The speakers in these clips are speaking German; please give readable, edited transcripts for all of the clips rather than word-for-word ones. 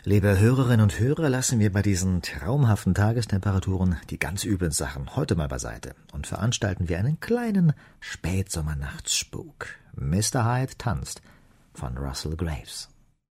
Liebe Hörerinnen und Hörer, lassen wir bei diesen traumhaften Tagestemperaturen die ganz üblen Sachen heute mal beiseite und veranstalten wir einen kleinen Spätsommernachtspuk. Mr. Hyde tanzt von Russell Graves.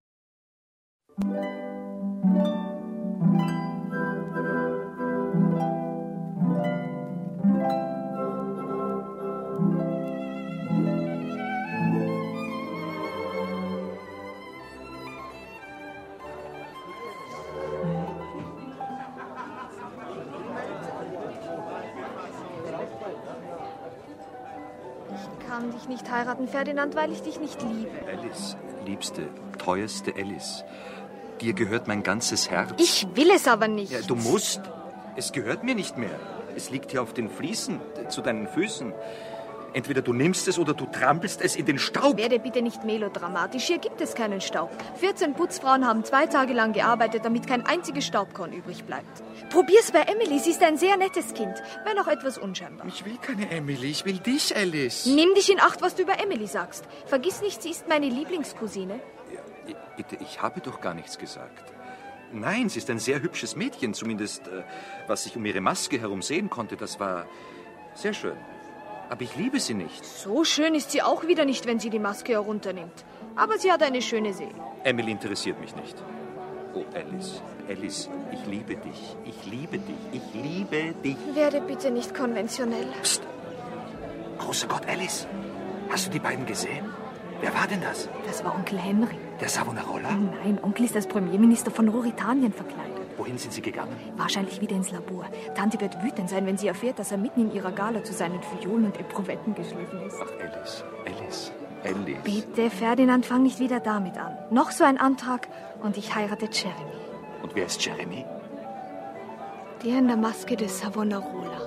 Ich kann dich nicht heiraten, Ferdinand, weil ich dich nicht liebe. Alice, liebste, teuerste Alice, dir gehört mein ganzes Herz. Ich will es aber nicht. Ja, du musst. Es gehört mir nicht mehr. Es liegt hier auf den Fliesen zu deinen Füßen. Entweder du nimmst es oder du trampelst es in den Staub. Werde bitte nicht melodramatisch. Hier gibt es keinen Staub. 14 Putzfrauen haben 2 Tage lang gearbeitet, damit kein einziges Staubkorn übrig bleibt. Probier's bei Emily. Sie ist ein sehr nettes Kind, wenn auch etwas unscheinbar. Ich will keine Emily, ich will dich, Alice. Nimm dich in Acht, was du über Emily sagst. Vergiss nicht, sie ist meine Lieblingscousine. Ja, bitte, ich habe doch gar nichts gesagt. Nein, sie ist ein sehr hübsches Mädchen, zumindest was ich um ihre Maske herum sehen konnte, das war sehr schön. Aber ich liebe sie nicht. So schön ist sie auch wieder nicht, wenn sie die Maske herunternimmt. Aber sie hat eine schöne Seele. Emily interessiert mich nicht. Oh, Alice, Alice, ich liebe dich. Ich liebe dich. Ich liebe dich. Werde bitte nicht konventionell. Psst. Großer Gott, Alice. Hast du die beiden gesehen? Wer war denn das? Das war Onkel Henry. Der Savonarola? Nein, Onkel ist als Premierminister von Rurithanien verkleidet. Wohin sind sie gegangen? Wahrscheinlich wieder ins Labor. Tante wird wütend sein, wenn sie erfährt, dass er mitten in ihrer Gala zu seinen Violen und Eprouvetten geschliffen ist. Ach, Alice, Alice, Alice. Bitte, Ferdinand, fang nicht wieder damit an. Noch so ein Antrag und ich heirate Jeremy. Und wer ist Jeremy? Der in der Maske des Savonarola.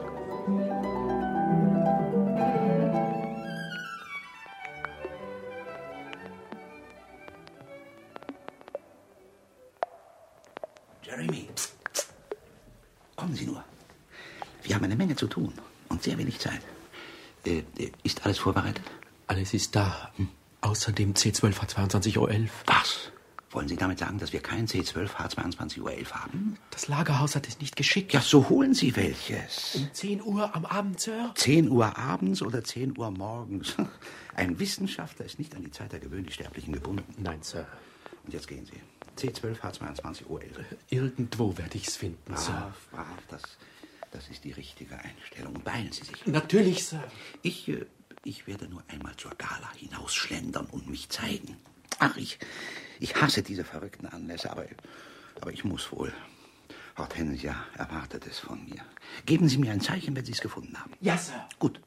Jeremy, kommen Sie nur. Wir haben eine Menge zu tun und sehr wenig Zeit. Ist alles vorbereitet? Alles ist da. Außerdem C12 H22.11 Uhr. Was? Wollen Sie damit sagen, dass wir kein C12 H22.11 Uhr haben? Das Lagerhaus hat es nicht geschickt. Ja, so holen Sie welches. Um 10 Uhr am Abend, Sir? 10 Uhr abends oder 10 Uhr morgens? Ein Wissenschaftler ist nicht an die Zeit der gewöhnlich Sterblichen gebunden. Nein, Sir. Und jetzt gehen Sie. C12 H22.11 Uhr. Irgendwo werde ich es finden, Sir. Brav, das ist die richtige Einstellung. Beeilen Sie sich. Natürlich, Sir. Ich werde nur einmal zur Gala hinausschlendern und mich zeigen. Ach, ich hasse diese verrückten Anlässe, aber ich muss wohl. Hortensia erwartet es von mir. Geben Sie mir ein Zeichen, wenn Sie es gefunden haben. Ja, Sir. Gut.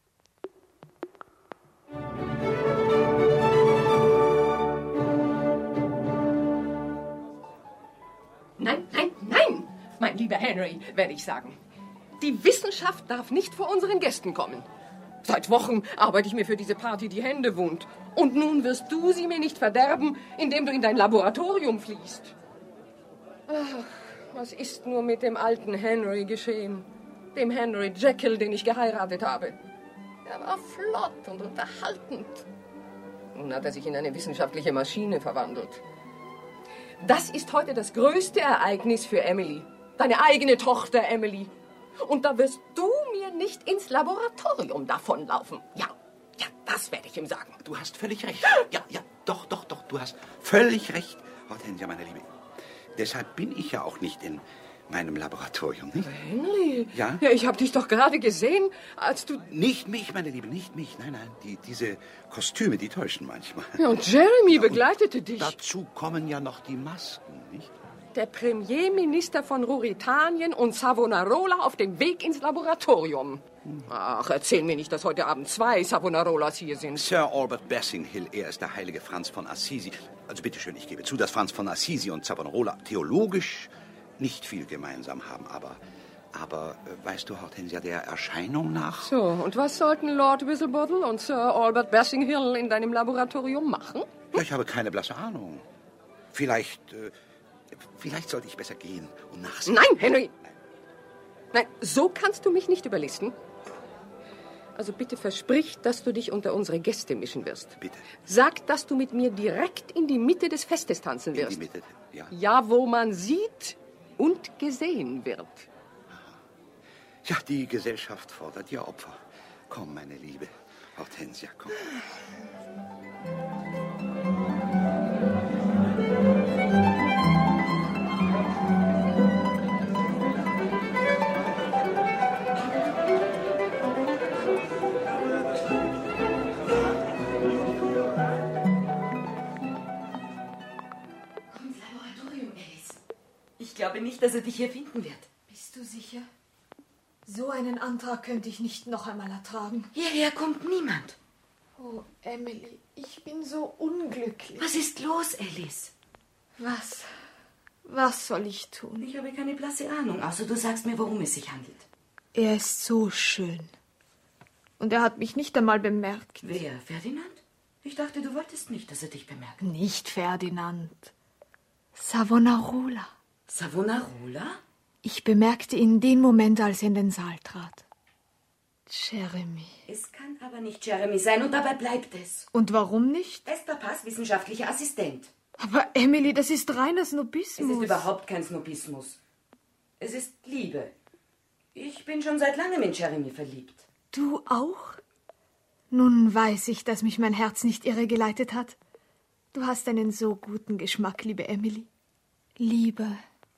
Nein, mein lieber Henry, werde ich sagen. Die Wissenschaft darf nicht vor unseren Gästen kommen. Seit Wochen arbeite ich mir für diese Party die Hände wund. Und nun wirst du sie mir nicht verderben, indem du in dein Laboratorium fliehst. Ach, was ist nur mit dem alten Henry geschehen? Dem Henry Jekyll, den ich geheiratet habe. Er war flott und unterhaltend. Nun hat er sich in eine wissenschaftliche Maschine verwandelt. Das ist heute das größte Ereignis für Emily. Deine eigene Tochter, Emily. Und da wirst du mir nicht ins Laboratorium davonlaufen. Ja, das werde ich ihm sagen. Du hast völlig recht. Ja, doch, du hast völlig recht, Hortensia, meine Liebe. Deshalb bin ich ja auch nicht in meinem Laboratorium, nicht? Henry? Ja? Ja, ich habe dich doch gerade gesehen, als du... Nicht mich, meine Liebe, nicht mich. Nein, diese Kostüme, die täuschen manchmal. Ja, und Jeremy begleitete dich. Dazu kommen ja noch die Masken, nicht? Der Premierminister von Rurithanien und Savonarola auf dem Weg ins Laboratorium. Ach, erzähl mir nicht, dass heute Abend 2 Savonarolas hier sind. Sir Albert Bassinghill, er ist der heilige Franz von Assisi. Also bitteschön, ich gebe zu, dass Franz von Assisi und Savonarola theologisch nicht viel gemeinsam haben, aber weißt du, Hortensia, der Erscheinung nach... So, und was sollten Lord Whistlebottle und Sir Albert Bassinghill in deinem Laboratorium machen? Ja, ich habe keine blasse Ahnung. Vielleicht sollte ich besser gehen und nachsehen. Nein, Henry! Nein, so kannst du mich nicht überlisten. Also bitte versprich, dass du dich unter unsere Gäste mischen wirst. Bitte. Sag, dass du mit mir direkt in die Mitte des Festes tanzen wirst. In die Mitte, ja. Ja, wo man sieht und gesehen wird. Ja, die Gesellschaft fordert ihr Opfer. Komm, meine Liebe. Hortensia, komm. Ich glaube nicht, dass er dich hier finden wird. Bist du sicher? So einen Antrag könnte ich nicht noch einmal ertragen. Hierher kommt niemand. Oh, Emily, ich bin so unglücklich. Was ist los, Alice? Was soll ich tun? Ich habe keine blasse Ahnung, außer du sagst mir, worum es sich handelt. Er ist so schön. Und er hat mich nicht einmal bemerkt. Wer, Ferdinand? Ich dachte, du wolltest nicht, dass er dich bemerkt. Nicht Ferdinand. Savonarola. Savonarola? Ich bemerkte ihn den Moment, als er in den Saal trat. Jeremy. Es kann aber nicht Jeremy sein und dabei bleibt es. Und warum nicht? Er ist Papas wissenschaftlicher Assistent. Aber Emily, das ist reiner Snobismus. Es ist überhaupt kein Snobismus. Es ist Liebe. Ich bin schon seit langem in Jeremy verliebt. Du auch? Nun weiß ich, dass mich mein Herz nicht irregeleitet hat. Du hast einen so guten Geschmack, liebe Emily. Lieber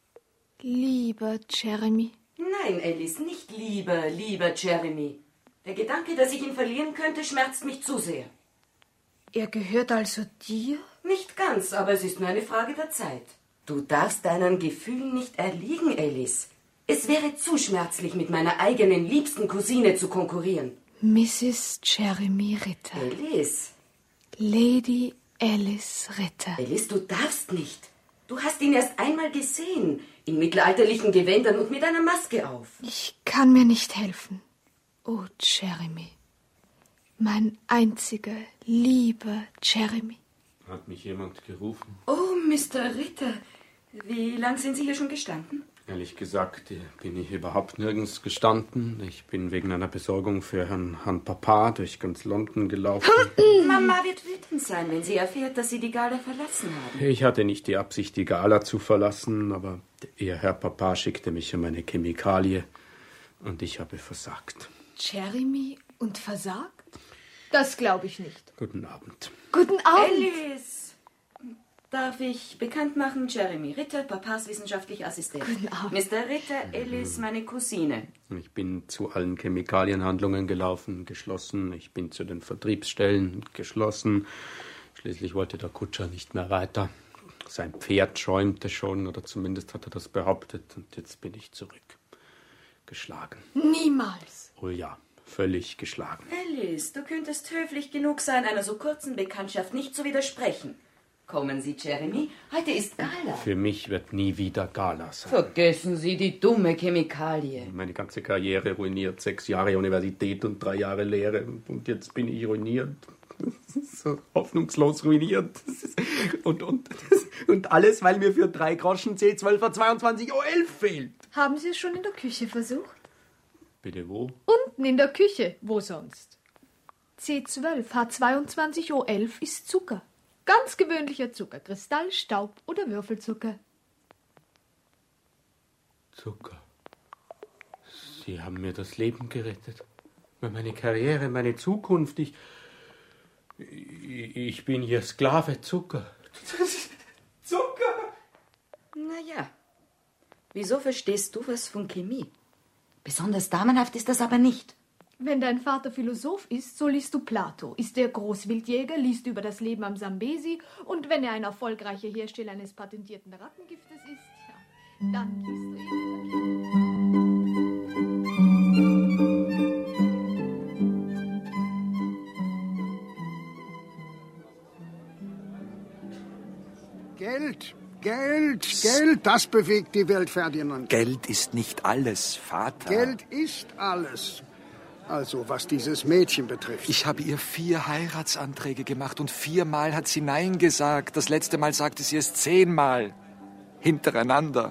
Jeremy. Nein, Alice, nicht lieber Jeremy. Der Gedanke, dass ich ihn verlieren könnte, schmerzt mich zu sehr. Er gehört also dir? Nicht ganz, aber es ist nur eine Frage der Zeit. Du darfst deinen Gefühlen nicht erliegen, Alice. Es wäre zu schmerzlich, mit meiner eigenen liebsten Cousine zu konkurrieren. Mrs. Jeremy Ritter. Alice. Lady Alice Ritter. Alice, du darfst nicht. Du hast ihn erst einmal gesehen, in mittelalterlichen Gewändern und mit einer Maske auf. Ich kann mir nicht helfen. Oh, Jeremy. Mein einziger, lieber Jeremy. Hat mich jemand gerufen? Oh, Mr. Ritter. Wie lang sind Sie hier schon gestanden? Ehrlich gesagt bin ich überhaupt nirgends gestanden. Ich bin wegen einer Besorgung für Herrn Papa durch ganz London gelaufen. Mama wird wütend sein, wenn sie erfährt, dass Sie die Gala verlassen haben. Ich hatte nicht die Absicht, die Gala zu verlassen, aber Ihr Herr Papa schickte mich um eine Chemikalie und ich habe versagt. Jeremy und versagt? Das glaube ich nicht. Guten Abend. Guten Abend. Alice! Darf ich bekannt machen, Jeremy Ritter, Papas wissenschaftlicher Assistent. Guten Abend. Mr. Ritter, Alice, meine Cousine. Ich bin zu allen Chemikalienhandlungen gelaufen, geschlossen. Ich bin zu den Vertriebsstellen, geschlossen. Schließlich wollte der Kutscher nicht mehr weiter. Sein Pferd schäumte schon, oder zumindest hat er das behauptet. Und jetzt bin ich zurückgeschlagen. Niemals. Oh ja, völlig geschlagen. Alice, du könntest höflich genug sein, einer so kurzen Bekanntschaft nicht zu widersprechen. Kommen Sie, Jeremy. Heute ist Gala. Für mich wird nie wieder Gala sein. Vergessen Sie die dumme Chemikalie. Meine ganze Karriere ruiniert. 6 Jahre Universität und 3 Jahre Lehre. Und jetzt bin ich ruiniert. So hoffnungslos ruiniert. Und alles, weil mir für 3 Groschen C12er 22,11 fehlt. Haben Sie es schon in der Küche versucht? Bitte wo? Unten in der Küche. Wo sonst? C12 H22O11 ist Zucker. Ganz gewöhnlicher Zucker. Kristall, Staub oder Würfelzucker. Zucker. Sie haben mir das Leben gerettet. Meine Karriere, meine Zukunft. Ich bin Ihr Sklave Zucker. Zucker! Naja, wieso verstehst du was von Chemie? Besonders damenhaft ist das aber nicht. Wenn dein Vater Philosoph ist, so liest du Plato. Ist er Großwildjäger, liest du über das Leben am Sambesi. Und wenn er ein erfolgreicher Hersteller eines patentierten Rattengiftes ist, ja, dann liest du ihn. Geld, das bewegt die Welt, Ferdinand. Geld ist nicht alles, Vater. Geld ist alles. Also, was dieses Mädchen betrifft. Ich habe ihr 4 Heiratsanträge gemacht und 4-mal hat sie Nein gesagt. Das letzte Mal sagte sie es 10-mal. Hintereinander.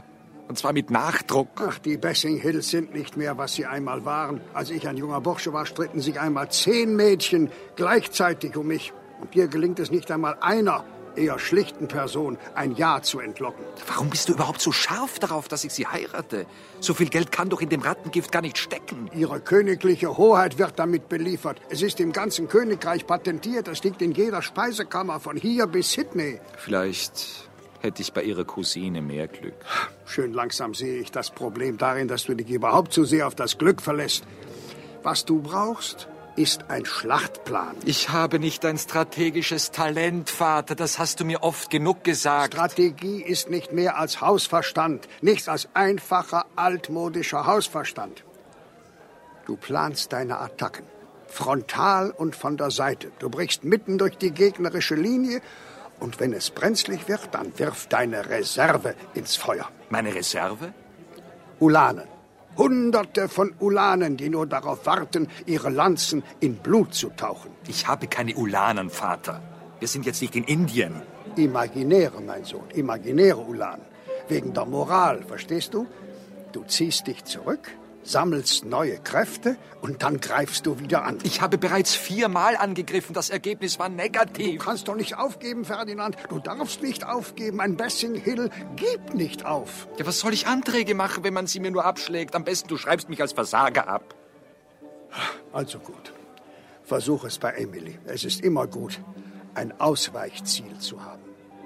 Und zwar mit Nachdruck. Ach, die Bessing Hills sind nicht mehr, was sie einmal waren. Als ich ein junger Bursche war, stritten sich einmal 10 Mädchen gleichzeitig um mich. Und dir gelingt es nicht einmal einer eher schlichten Person ein Ja zu entlocken. Warum bist du überhaupt so scharf darauf, dass ich sie heirate? So viel Geld kann doch in dem Rattengift gar nicht stecken. Ihre königliche Hoheit wird damit beliefert. Es ist im ganzen Königreich patentiert. Es liegt in jeder Speisekammer von hier bis Sydney. Vielleicht hätte ich bei ihrer Cousine mehr Glück. Schön langsam sehe ich das Problem darin, dass du dich überhaupt zu sehr auf das Glück verlässt. Was du brauchst, ist ein Schlachtplan. Ich habe nicht ein strategisches Talent, Vater. Das hast du mir oft genug gesagt. Strategie ist nicht mehr als Hausverstand. Nichts als einfacher, altmodischer Hausverstand. Du planst deine Attacken. Frontal und von der Seite. Du brichst mitten durch die gegnerische Linie. Und wenn es brenzlig wird, dann wirf deine Reserve ins Feuer. Meine Reserve? Ulanen. Hunderte von Ulanen, die nur darauf warten, ihre Lanzen in Blut zu tauchen. Ich habe keine Ulanen, Vater. Wir sind jetzt nicht in Indien. Imaginäre, mein Sohn, imaginäre Ulanen. Wegen der Moral, verstehst du? Du ziehst dich zurück, sammelst neue Kräfte und dann greifst du wieder an. Ich habe bereits 4-mal angegriffen. Das Ergebnis war negativ. Du kannst doch nicht aufgeben, Ferdinand. Du darfst nicht aufgeben. Ein Bessing Hill gibt nicht auf. Ja, was soll ich Anträge machen, wenn man sie mir nur abschlägt? Am besten, du schreibst mich als Versager ab. Also gut. Versuch es bei Emily. Es ist immer gut, ein Ausweichziel zu haben.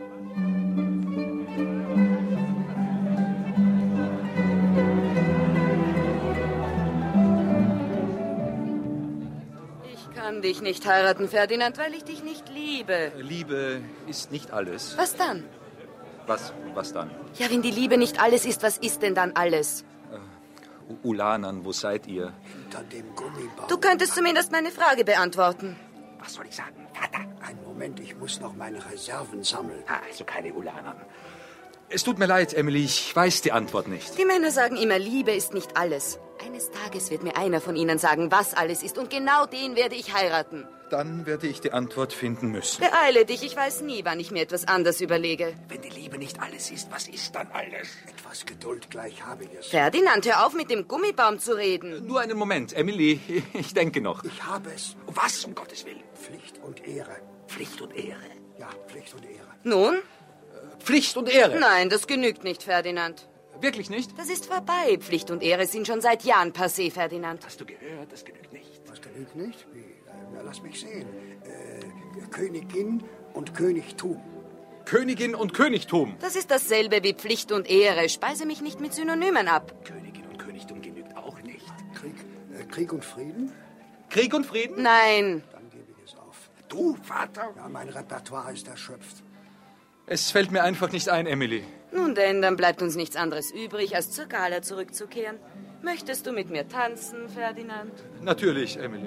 Ich kann dich nicht heiraten, Ferdinand, weil ich dich nicht liebe. Liebe ist nicht alles. Was dann? Was dann? Ja, wenn die Liebe nicht alles ist, was ist denn dann alles? Ulanern, wo seid ihr? Hinter dem Gummibaum. Du könntest zumindest meine Frage beantworten. Was soll ich sagen, Vater? Einen Moment, ich muss noch meine Reserven sammeln. Also keine Ulanern. Es tut mir leid, Emily, ich weiß die Antwort nicht. Die Männer sagen immer, Liebe ist nicht alles. Eines Tages wird mir einer von ihnen sagen, was alles ist. Und genau den werde ich heiraten. Dann werde ich die Antwort finden müssen. Beeile dich, ich weiß nie, wann ich mir etwas anders überlege. Wenn die Liebe nicht alles ist, was ist dann alles? Etwas Geduld, gleich habe ich es. Ferdinand, hör auf, mit dem Gummibaum zu reden. Nur einen Moment, Emily, ich denke noch. Ich habe es. Was, um Gottes Willen? Pflicht und Ehre. Pflicht und Ehre? Ja, Pflicht und Ehre. Nun? Pflicht und Ehre? Nein, das genügt nicht, Ferdinand. Wirklich nicht? Das ist vorbei. Pflicht und Ehre sind schon seit Jahren passé, Ferdinand. Hast du gehört? Das genügt nicht. Was genügt nicht? Wie? Na, lass mich sehen. Königin und Königtum. Königin und Königtum. Das ist dasselbe wie Pflicht und Ehre. Speise mich nicht mit Synonymen ab. Königin und Königtum genügt auch nicht. Krieg und Frieden? Krieg und Frieden? Nein. Dann gebe ich es auf. Du, Vater? Ja, mein Repertoire ist erschöpft. Es fällt mir einfach nicht ein, Emily. Nun denn, dann bleibt uns nichts anderes übrig, als zur Gala zurückzukehren. Möchtest du mit mir tanzen, Ferdinand? Natürlich, Emily.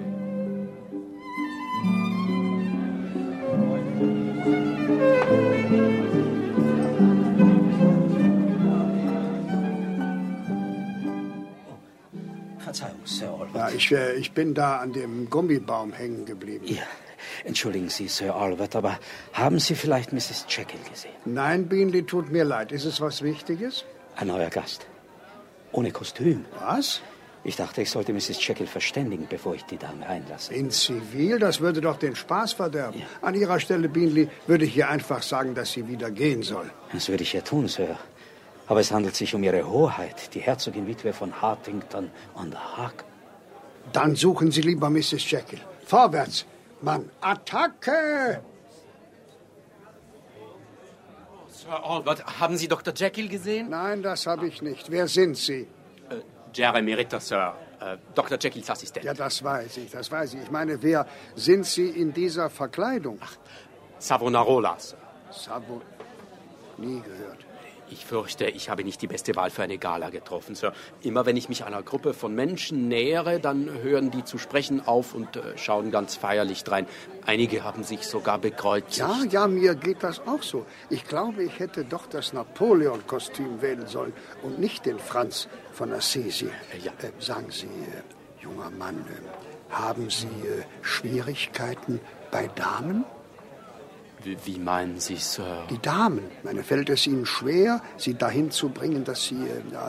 Verzeihung, Sir Albert. Ja, ich bin da an dem Gummibaum hängen geblieben. Ja, entschuldigen Sie, Sir Albert, aber haben Sie vielleicht Mrs. Jekyll gesehen? Nein, Bingley, tut mir leid. Ist es was Wichtiges? Ein neuer Gast. Ohne Kostüm. Was? Ich dachte, ich sollte Mrs. Jekyll verständigen, bevor ich die Dame einlasse. In Zivil? Das würde doch den Spaß verderben. Ja. An Ihrer Stelle, Bingley, würde ich ihr einfach sagen, dass sie wieder gehen soll. Das würde ich ja tun, Sir. Aber es handelt sich um Ihre Hoheit, die Herzogin-Witwe von Hartington on the Hague. Dann suchen Sie lieber Mrs. Jekyll. Vorwärts, Mann. Attacke! Sir Albert, haben Sie Dr. Jekyll gesehen? Nein, das habe ich nicht. Wer sind Sie? Jeremy Ritter, Sir. Dr. Jekylls Assistent. Ja, das weiß ich, das weiß ich. Ich meine, wer sind Sie in dieser Verkleidung? Savonarola, Sir. Sabo... Nie gehört. Ich fürchte, ich habe nicht die beste Wahl für eine Gala getroffen, Sir. Immer wenn ich mich einer Gruppe von Menschen nähere, dann hören die zu sprechen auf und schauen ganz feierlich drein. Einige haben sich sogar bekreuzigt. Ja, mir geht das auch so. Ich glaube, ich hätte doch das Napoleon-Kostüm wählen sollen und nicht den Franz von Assisi. Ja. Sagen Sie, junger Mann, haben Sie Schwierigkeiten bei Damen? Wie meinen Sie, Sir? Die Damen. Fällt es Ihnen schwer, sie dahin zu bringen, dass sie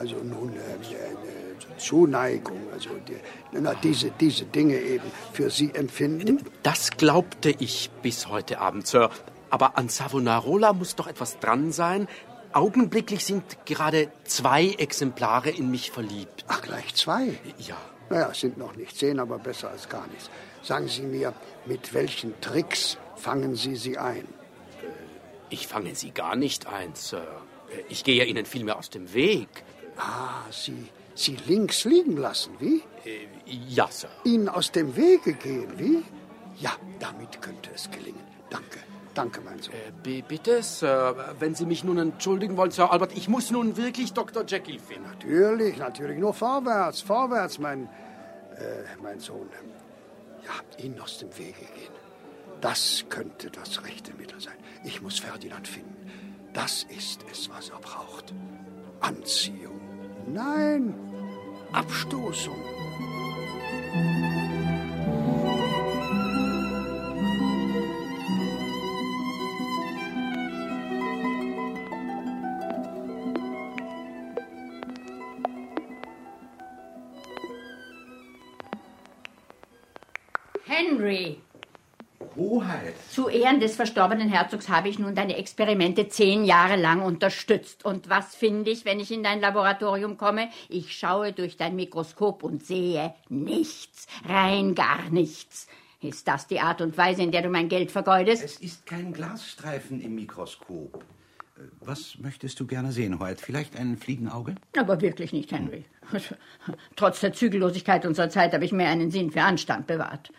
Zuneigung, diese Dinge eben für Sie empfinden? Das glaubte ich bis heute Abend, Sir. Aber an Savonarola muss doch etwas dran sein. Augenblicklich sind gerade 2 Exemplare in mich verliebt. Ach, gleich 2? Ja. Naja, es sind noch nicht 10, aber besser als gar nichts. Sagen Sie mir, mit welchen Tricks fangen Sie sie ein? Ich fange Sie gar nicht ein, Sir. Ich gehe Ihnen vielmehr aus dem Weg. Ah, Sie links liegen lassen, wie? Ja, Sir. Ihnen aus dem Wege gehen, wie? Ja, damit könnte es gelingen. Danke, mein Sohn. Bitte, Sir, wenn Sie mich nun entschuldigen wollen, Sir Albert, ich muss nun wirklich Dr. Jekyll finden. Natürlich, nur vorwärts, mein Sohn. Ja, Ihnen aus dem Wege gehen. Das könnte das rechte Mittel sein. Ich muss Ferdinand finden. Das ist es, was er braucht. Anziehung. Nein, Abstoßung. Henry! Hoheit! Zu Ehren des verstorbenen Herzogs habe ich nun deine Experimente 10 Jahre lang unterstützt. Und was finde ich, wenn ich in dein Laboratorium komme? Ich schaue durch dein Mikroskop und sehe nichts, rein gar nichts. Ist das die Art und Weise, in der du mein Geld vergeudest? Es ist kein Glasstreifen im Mikroskop. Was möchtest du gerne sehen, Hoheit? Vielleicht ein Fliegenauge? Aber wirklich nicht, Henry. Trotz der Zügellosigkeit unserer Zeit habe ich mir einen Sinn für Anstand bewahrt.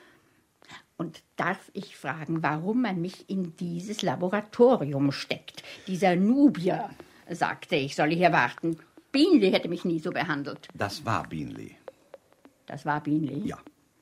Und darf ich fragen, warum man mich in dieses Laboratorium steckt? Dieser Nubier sagte, ich solle hier warten. Bingley hätte mich nie so behandelt. Das war Bingley. Das war Bingley? Ja.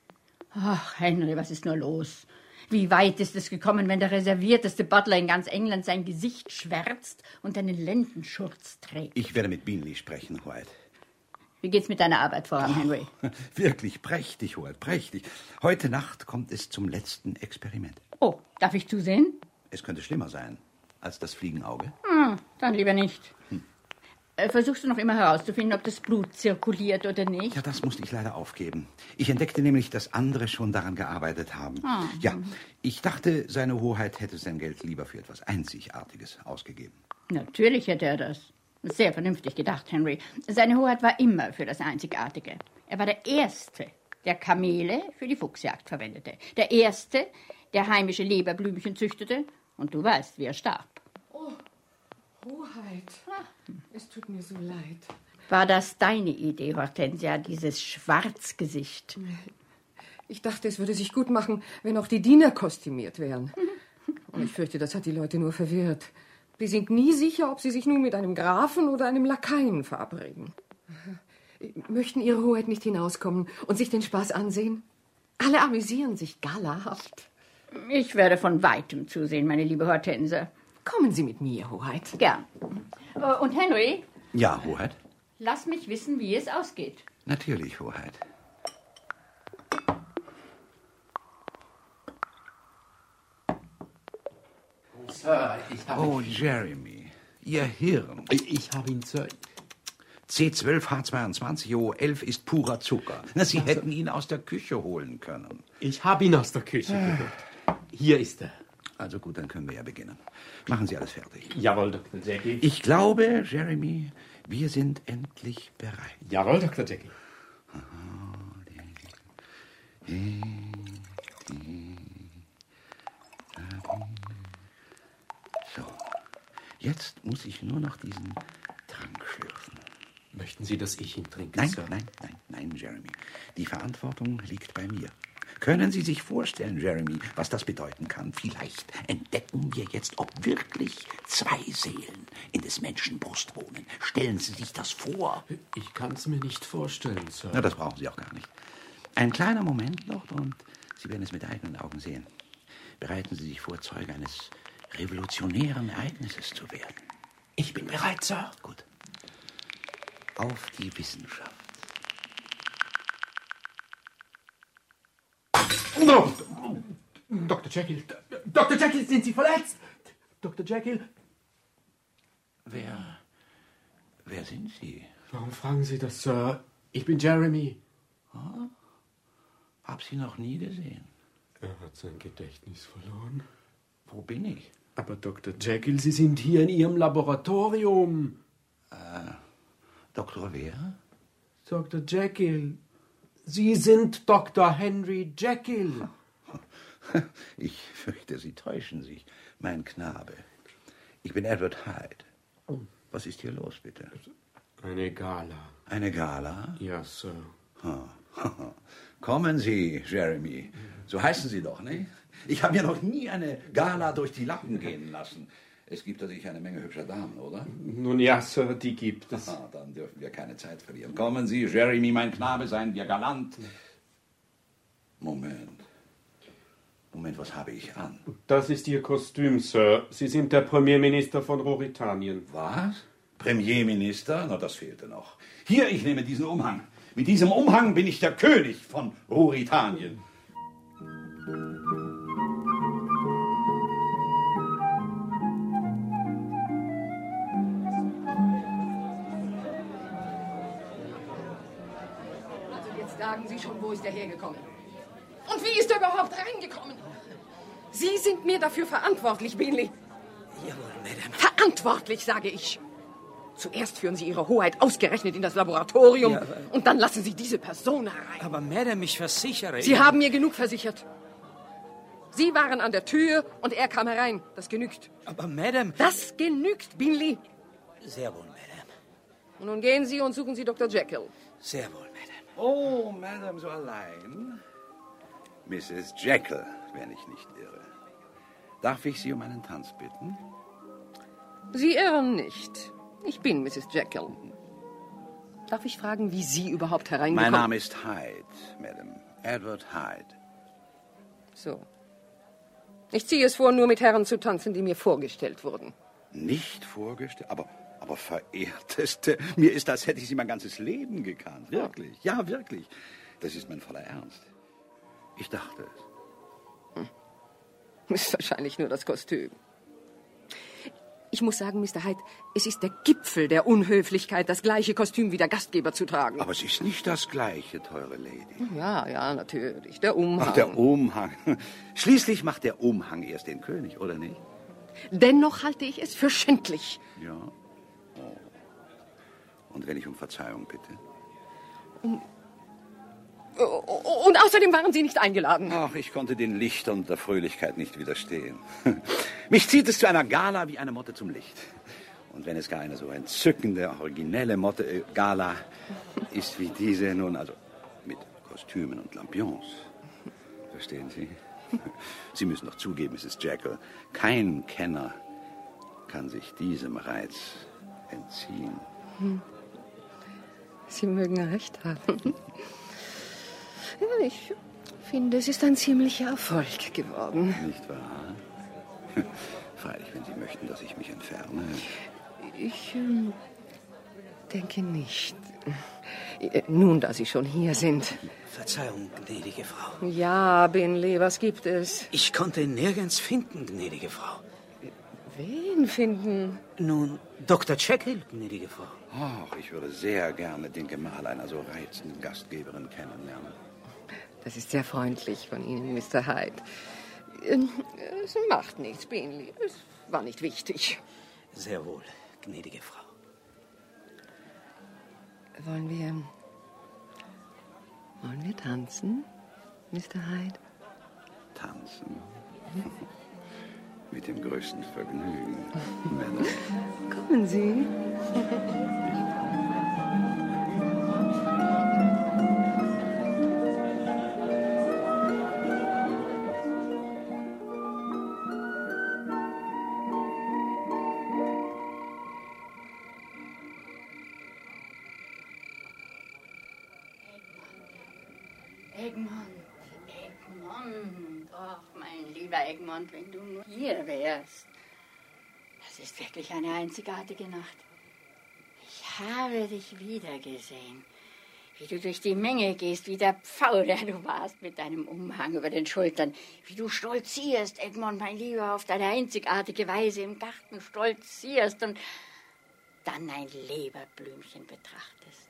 Ach, Henry, was ist nur los? Wie weit ist es gekommen, wenn der reservierteste Butler in ganz England sein Gesicht schwärzt und einen Lendenschurz trägt? Ich werde mit Bingley sprechen, Hoheit. Wie geht's mit deiner Arbeit voran, Henry? Wirklich prächtig, Hoheit, prächtig. Heute Nacht kommt es zum letzten Experiment. Oh, darf ich zusehen? Es könnte schlimmer sein als das Fliegenauge. Dann lieber nicht. Versuchst du noch immer herauszufinden, ob das Blut zirkuliert oder nicht? Ja, das musste ich leider aufgeben. Ich entdeckte nämlich, dass andere schon daran gearbeitet haben. Ja, ich dachte, seine Hoheit hätte sein Geld lieber für etwas Einzigartiges ausgegeben. Natürlich hätte er das. Sehr vernünftig gedacht, Henry. Seine Hoheit war immer für das Einzigartige. Er war der Erste, der Kamele für die Fuchsjagd verwendete. Der Erste, der heimische Leberblümchen züchtete. Und du weißt, wie er starb. Oh, Hoheit, es tut mir so leid. War das deine Idee, Hortensia, dieses Schwarzgesicht? Ich dachte, es würde sich gut machen, wenn auch die Diener kostümiert wären. Und ich fürchte, das hat die Leute nur verwirrt. Sie sind nie sicher, ob sie sich nun mit einem Grafen oder einem Lakaien verabreden. Möchten Ihre Hoheit nicht hinauskommen und sich den Spaß ansehen? Alle amüsieren sich galahaft. Ich werde von Weitem zusehen, meine liebe Hortense. Kommen Sie mit mir, Hoheit. Gern. Und Henry? Ja, Hoheit? Lass mich wissen, wie es ausgeht. Natürlich, Hoheit. Sir, ich habe... Oh, Jeremy, Ihr Hirn. Ich habe ihn, Sir... C12, H22, O11 ist purer Zucker. Na, Sie hätten ihn aus der Küche holen können. Ich habe ihn aus der Küche geholt. Hier ist er. Also gut, dann können wir ja beginnen. Machen Sie alles fertig. Jawohl, Dr. Jekyll. Ich glaube, Jeremy, wir sind endlich bereit. Jawohl, Dr. Jekyll. So, jetzt muss ich nur noch diesen Trank schlürfen. Möchten Sie, dass ich ihn trinke, Nein, Sir? nein, Jeremy. Die Verantwortung liegt bei mir. Können Sie sich vorstellen, Jeremy, was das bedeuten kann? Vielleicht entdecken wir jetzt, ob wirklich 2 Seelen in des Menschen Brust wohnen. Stellen Sie sich das vor. Ich kann es mir nicht vorstellen, Sir. Na, das brauchen Sie auch gar nicht. Ein kleiner Moment noch und Sie werden es mit eigenen Augen sehen. Bereiten Sie sich vor, Zeuge eines revolutionären Ereignisses zu werden. Ich bin bereit, Sir. Gut. Auf die Wissenschaft. Dr. Jekyll, sind Sie verletzt? Dr. Jekyll? Wer sind Sie? Warum fragen Sie das, Sir? Ich bin Jeremy. Oh, hab Sie noch nie gesehen. Er hat sein Gedächtnis verloren. Wo bin ich? Aber Dr. Jekyll, Sie sind hier in Ihrem Laboratorium. Doktor wer? Dr. Jekyll. Sie sind Dr. Henry Jekyll. Ich fürchte, Sie täuschen sich, mein Knabe. Ich bin Edward Hyde. Was ist hier los, bitte? Eine Gala. Eine Gala? Ja, Sir. Kommen Sie, Jeremy. So heißen Sie doch, nicht? Ich habe mir noch nie eine Gala durch die Lappen gehen lassen. Es gibt da sicher eine Menge hübscher Damen, oder? Nun ja, Sir, die gibt es. Dann dürfen wir keine Zeit verlieren. Kommen Sie, Jeremy, mein Knabe, seien wir galant. Moment, was habe ich an? Das ist Ihr Kostüm, Sir. Sie sind der Premierminister von Rurithanien. Was? Premierminister? Na, das fehlte noch. Hier, ich nehme diesen Umhang. Mit diesem Umhang bin ich der König von Rurithanien. Also jetzt sagen Sie schon, wo ist er hergekommen? Und wie ist er überhaupt reingekommen? Sie sind mir dafür verantwortlich, Bingley. Jawohl, Madame. Verantwortlich, sage ich. Zuerst führen Sie Ihre Hoheit ausgerechnet in das Laboratorium Ja, und dann lassen Sie diese Person herein. Aber Madame, ich versichere Sie haben mir genug versichert. Sie waren an der Tür und er kam herein. Das genügt. Aber Madame... Das genügt, Bingley. Sehr wohl, Madame. Und nun gehen Sie und suchen Sie Dr. Jekyll. Sehr wohl, Madame. Oh, Madame, so allein. Mrs. Jekyll, wenn ich nicht irre. Darf ich Sie um einen Tanz bitten? Sie irren nicht. Ich bin Mrs. Jekyll. Darf ich fragen, wie Sie überhaupt hereingekommen sind? Mein Name ist Hyde, Madame. Edward Hyde. So. Ich ziehe es vor, nur mit Herren zu tanzen, die mir vorgestellt wurden. Nicht vorgestellt, aber verehrteste, mir ist, als hätte ich Sie mein ganzes Leben gekannt. Wirklich, ja, wirklich. Das ist mein voller Ernst. Ich dachte es. Ist wahrscheinlich nur das Kostüm. Ich muss sagen, Mr. Hyde, es ist der Gipfel der Unhöflichkeit, das gleiche Kostüm wie der Gastgeber zu tragen. Aber es ist nicht das Gleiche, teure Lady. Ja, natürlich. Der Umhang. Ach, der Umhang. Schließlich macht der Umhang erst den König, oder nicht? Dennoch halte ich es für schändlich. Ja. Oh. Und wenn ich um Verzeihung bitte? Und außerdem waren Sie nicht eingeladen. Ach, ich konnte den Lichtern und der Fröhlichkeit nicht widerstehen. Mich zieht es zu einer Gala wie eine Motte zum Licht. Und wenn es gar eine so entzückende, originelle Motte-Gala ist wie diese nun, also mit Kostümen und Lampions. Verstehen Sie? Sie müssen doch zugeben, Mrs. Jekyll, kein Kenner kann sich diesem Reiz entziehen. Sie mögen recht haben. Ja, ich finde, es ist ein ziemlicher Erfolg geworden. Nicht wahr? Freilich, wenn Sie möchten, dass ich mich entferne. Ich denke nicht. Nun, da Sie schon hier sind. Verzeihung, gnädige Frau. Ja, Bingley, was gibt es? Ich konnte ihn nirgends finden, gnädige Frau. Wen finden? Nun, Dr. Jekyll, gnädige Frau. Ach, ich würde sehr gerne den Gemahl einer so reizenden Gastgeberin kennenlernen. Das ist sehr freundlich von Ihnen, Mr. Hyde. Es macht nichts, Bingley. Es war nicht wichtig. Sehr wohl, gnädige Frau. Wollen wir tanzen, Mr. Hyde? Tanzen? Mit dem größten Vergnügen, Madame. Kommen Sie. Egmont, ach, mein lieber Egmont, wenn du nur hier wärst. Das ist wirklich eine einzigartige Nacht. Ich habe dich wiedergesehen. Wie du durch die Menge gehst, wie der Pfau, der du warst, mit deinem Umhang über den Schultern. Wie du stolzierst, Egmont, mein Lieber, auf deine einzigartige Weise im Garten stolzierst und dann ein Leberblümchen betrachtest.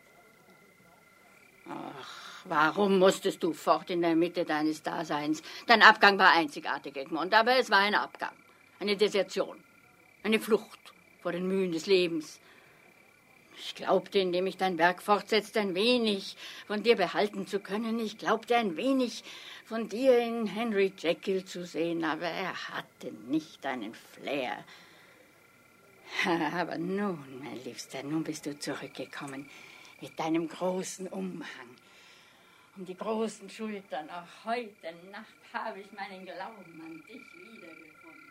Ach, warum musstest du fort in der Mitte deines Daseins? Dein Abgang war einzigartig, Egmont, aber es war ein Abgang, eine Desertion, eine Flucht vor den Mühen des Lebens. Ich glaubte, indem ich dein Werk fortsetzte, ein wenig von dir behalten zu können. Ich glaubte, ein wenig von dir in Henry Jekyll zu sehen, aber er hatte nicht einen Flair. Aber nun, mein Liebster, nun bist du zurückgekommen mit deinem großen Umhang um die großen Schultern. Auch heute Nacht habe ich meinen Glauben an dich wiedergefunden.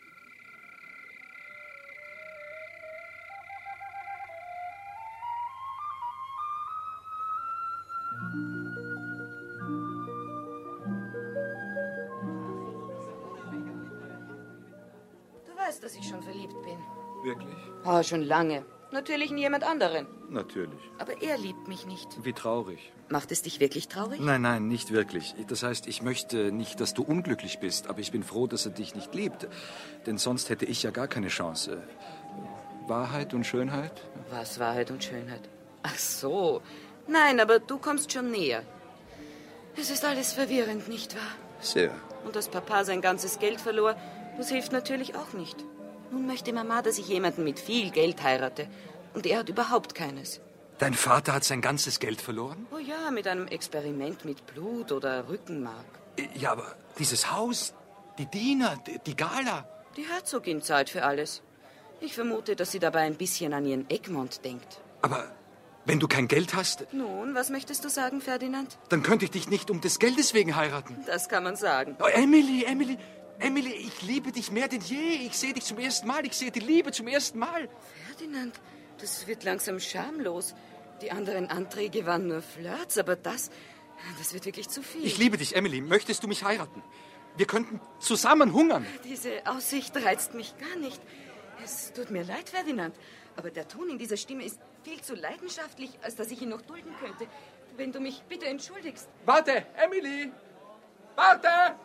Du weißt, dass ich schon verliebt bin. Wirklich? Oh, schon lange. Natürlich in jemand anderen. Natürlich. Aber er liebt mich nicht. Wie traurig. Macht es dich wirklich traurig? Nein, nicht wirklich. Das heißt, ich möchte nicht, dass du unglücklich bist, aber ich bin froh, dass er dich nicht liebt. Denn sonst hätte ich ja gar keine Chance. Wahrheit und Schönheit? Was, Wahrheit und Schönheit? Ach so. Nein, aber du kommst schon näher. Es ist alles verwirrend, nicht wahr? Sehr. Und dass Papa sein ganzes Geld verlor, das hilft natürlich auch nicht. Nun möchte Mama, dass ich jemanden mit viel Geld heirate. Und er hat überhaupt keines. Dein Vater hat sein ganzes Geld verloren? Oh ja, mit einem Experiment mit Blut oder Rückenmark. Ja, aber dieses Haus, die Diener, die Gala. Die Herzogin zahlt für alles. Ich vermute, dass sie dabei ein bisschen an ihren Egmont denkt. Aber wenn du kein Geld hast... Nun, was möchtest du sagen, Ferdinand? Dann könnte ich dich nicht um des Geldes wegen heiraten. Das kann man sagen. Oh, Emily, ich liebe dich mehr denn je. Ich sehe dich zum ersten Mal. Ich sehe die Liebe zum ersten Mal. Ferdinand, das wird langsam schamlos. Die anderen Anträge waren nur Flirts, aber das wird wirklich zu viel. Ich liebe dich, Emily. Möchtest du mich heiraten? Wir könnten zusammen hungern. Diese Aussicht reizt mich gar nicht. Es tut mir leid, Ferdinand, aber der Ton in dieser Stimme ist viel zu leidenschaftlich, als dass ich ihn noch dulden könnte. Wenn du mich bitte entschuldigst. Warte, Emily! Warte!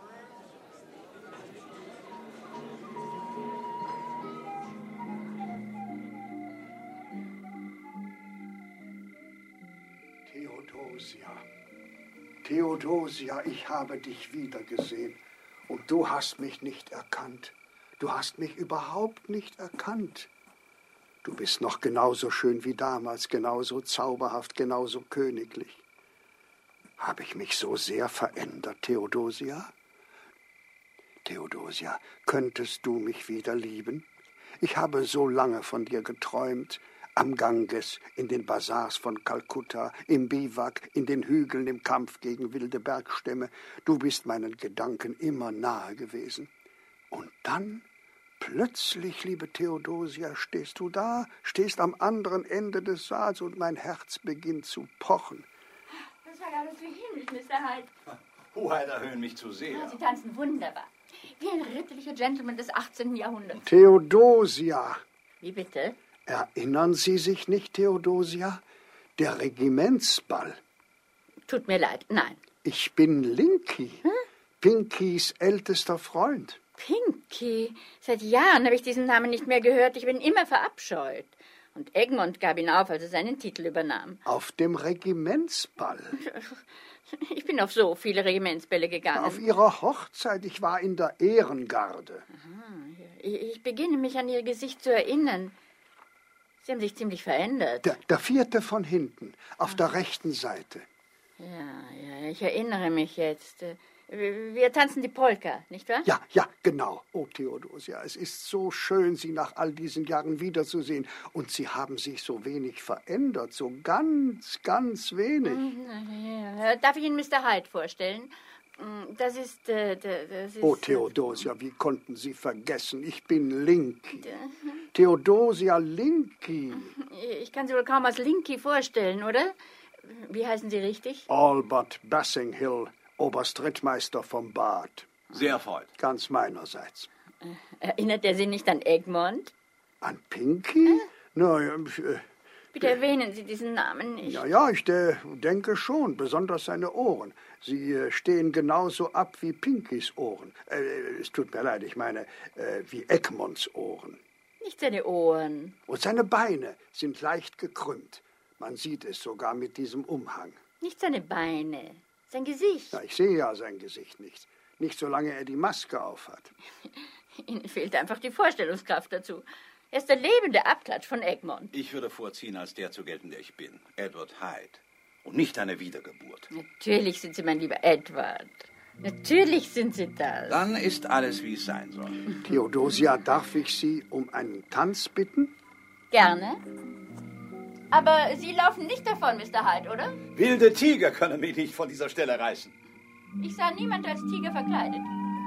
Theodosia, ich habe dich wiedergesehen und du hast mich nicht erkannt. Du hast mich überhaupt nicht erkannt. Du bist noch genauso schön wie damals, genauso zauberhaft, genauso königlich. Habe ich mich so sehr verändert, Theodosia? Theodosia, könntest du mich wieder lieben? Ich habe so lange von dir geträumt, am Ganges, in den Bazars von Kalkutta, im Biwak, in den Hügeln im Kampf gegen wilde Bergstämme. Du bist meinen Gedanken immer nahe gewesen. Und dann, plötzlich, liebe Theodosia, stehst du da, stehst am anderen Ende des Saals und mein Herz beginnt zu pochen. Das war geradezu himmlisch, Mr. Hyde. Hoheit erhöhen mich zu sehr. Sie tanzen wunderbar. Wie ein ritterlicher Gentleman des 18. Jahrhunderts. Theodosia! Wie bitte? Erinnern Sie sich nicht, Theodosia? Der Regimentsball. Tut mir leid, nein. Ich bin Linky, Pinkys ältester Freund. Pinky? Seit Jahren habe ich diesen Namen nicht mehr gehört. Ich bin immer verabscheut. Und Egmont gab ihn auf, als er seinen Titel übernahm. Auf dem Regimentsball. Ich bin auf so viele Regimentsbälle gegangen. Auf Ihrer Hochzeit, ich war in der Ehrengarde. Aha, ich beginne mich an Ihr Gesicht zu erinnern. Sie haben sich ziemlich verändert. Der vierte von hinten, auf der rechten Seite. Ja, ich erinnere mich jetzt. Wir tanzen die Polka, nicht wahr? Ja, genau. Oh, Theodosia, es ist so schön, Sie nach all diesen Jahren wiederzusehen. Und Sie haben sich so wenig verändert, so ganz, ganz wenig. Darf ich Ihnen Mr. Hyde vorstellen? Das ist... Oh, Theodosia, wie konnten Sie vergessen? Ich bin Linky. Theodosia Linky. Ich kann Sie wohl kaum als Linky vorstellen, oder? Wie heißen Sie richtig? Albert Bassinghill, Oberstrittmeister vom Bad. Sehr erfreut. Ganz meinerseits. Erinnert er Sie nicht an Egmont? An Pinky? Nein, Bitte erwähnen Sie diesen Namen nicht. Ja, ich denke schon, besonders seine Ohren. Sie stehen genauso ab wie Pinkys Ohren. Es tut mir leid, ich meine, wie Egmonts Ohren. Nicht seine Ohren. Und seine Beine sind leicht gekrümmt. Man sieht es sogar mit diesem Umhang. Nicht seine Beine, sein Gesicht. Ja, ich sehe ja sein Gesicht nicht. Nicht solange er die Maske aufhat. Ihnen fehlt einfach die Vorstellungskraft dazu. Er ist der lebende Abklatsch von Egmont. Ich würde vorziehen, als der zu gelten, der ich bin. Edward Hyde. Und nicht eine Wiedergeburt. Natürlich sind Sie mein lieber Edward. Natürlich sind Sie das. Dann ist alles, wie es sein soll. Theodosia, darf ich Sie um einen Tanz bitten? Gerne. Aber Sie laufen nicht davon, Mr. Hyde, oder? Wilde Tiger können mich nicht von dieser Stelle reißen. Ich sah niemand als Tiger verkleidet.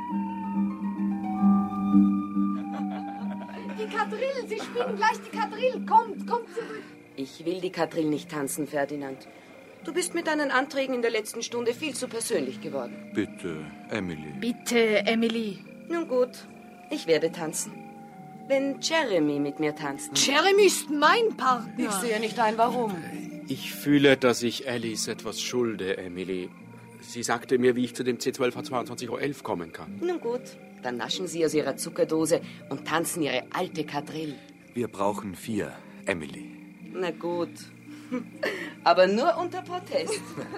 Die Quadrille, Sie spielen gleich die Quadrille. Kommt zurück. Ich will die Quadrille nicht tanzen, Ferdinand. Du bist mit deinen Anträgen in der letzten Stunde viel zu persönlich geworden. Bitte, Emily. Bitte, Emily. Nun gut, ich werde tanzen. Wenn Jeremy mit mir tanzt. Jeremy ist mein Partner. Ich sehe nicht ein, warum. Ich fühle, dass ich Alice etwas schulde, Emily. Sie sagte mir, wie ich zu dem C12 22:11 Uhr kommen kann. Nun gut, dann naschen Sie aus Ihrer Zuckerdose und tanzen Ihre alte Quadrille. Wir brauchen 4, Emily. Na gut, aber nur unter Protest.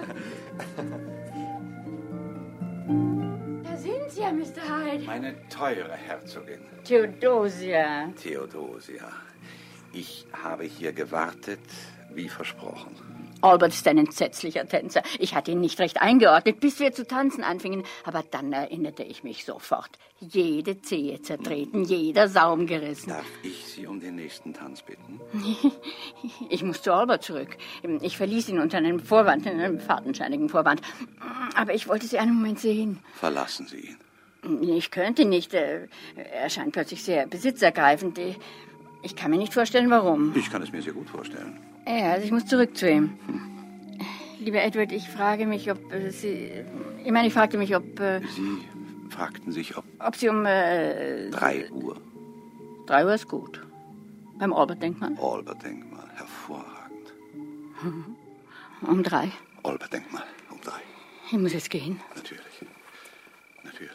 Da sind Sie ja, Mr. Hyde. Meine teure Herzogin. Theodosia. Theodosia. Ich habe hier gewartet, wie versprochen. Albert ist ein entsetzlicher Tänzer. Ich hatte ihn nicht recht eingeordnet, bis wir zu tanzen anfingen. Aber dann erinnerte ich mich sofort. Jede Zehe zertreten, jeder Saum gerissen. Darf ich Sie um den nächsten Tanz bitten? Ich muss zu Albert zurück. Ich verließ ihn unter einem Vorwand, einem fadenscheinigen Vorwand. Aber ich wollte Sie einen Moment sehen. Verlassen Sie ihn. Ich könnte nicht. Er scheint plötzlich sehr besitzergreifend. Ich kann mir nicht vorstellen, warum. Ich kann es mir sehr gut vorstellen. Ja, also ich muss zurück zu ihm. Lieber Edward, ich frage mich, ob Sie... Ich meine, ich fragte mich, ob... Sie fragten sich, ob Sie um... 3 Uhr. 3 Uhr ist gut. Beim Albert-Denkmal? Albert-Denkmal, hervorragend. Um 3. Albert-Denkmal, um 3. Ich muss jetzt gehen. Natürlich. Natürlich.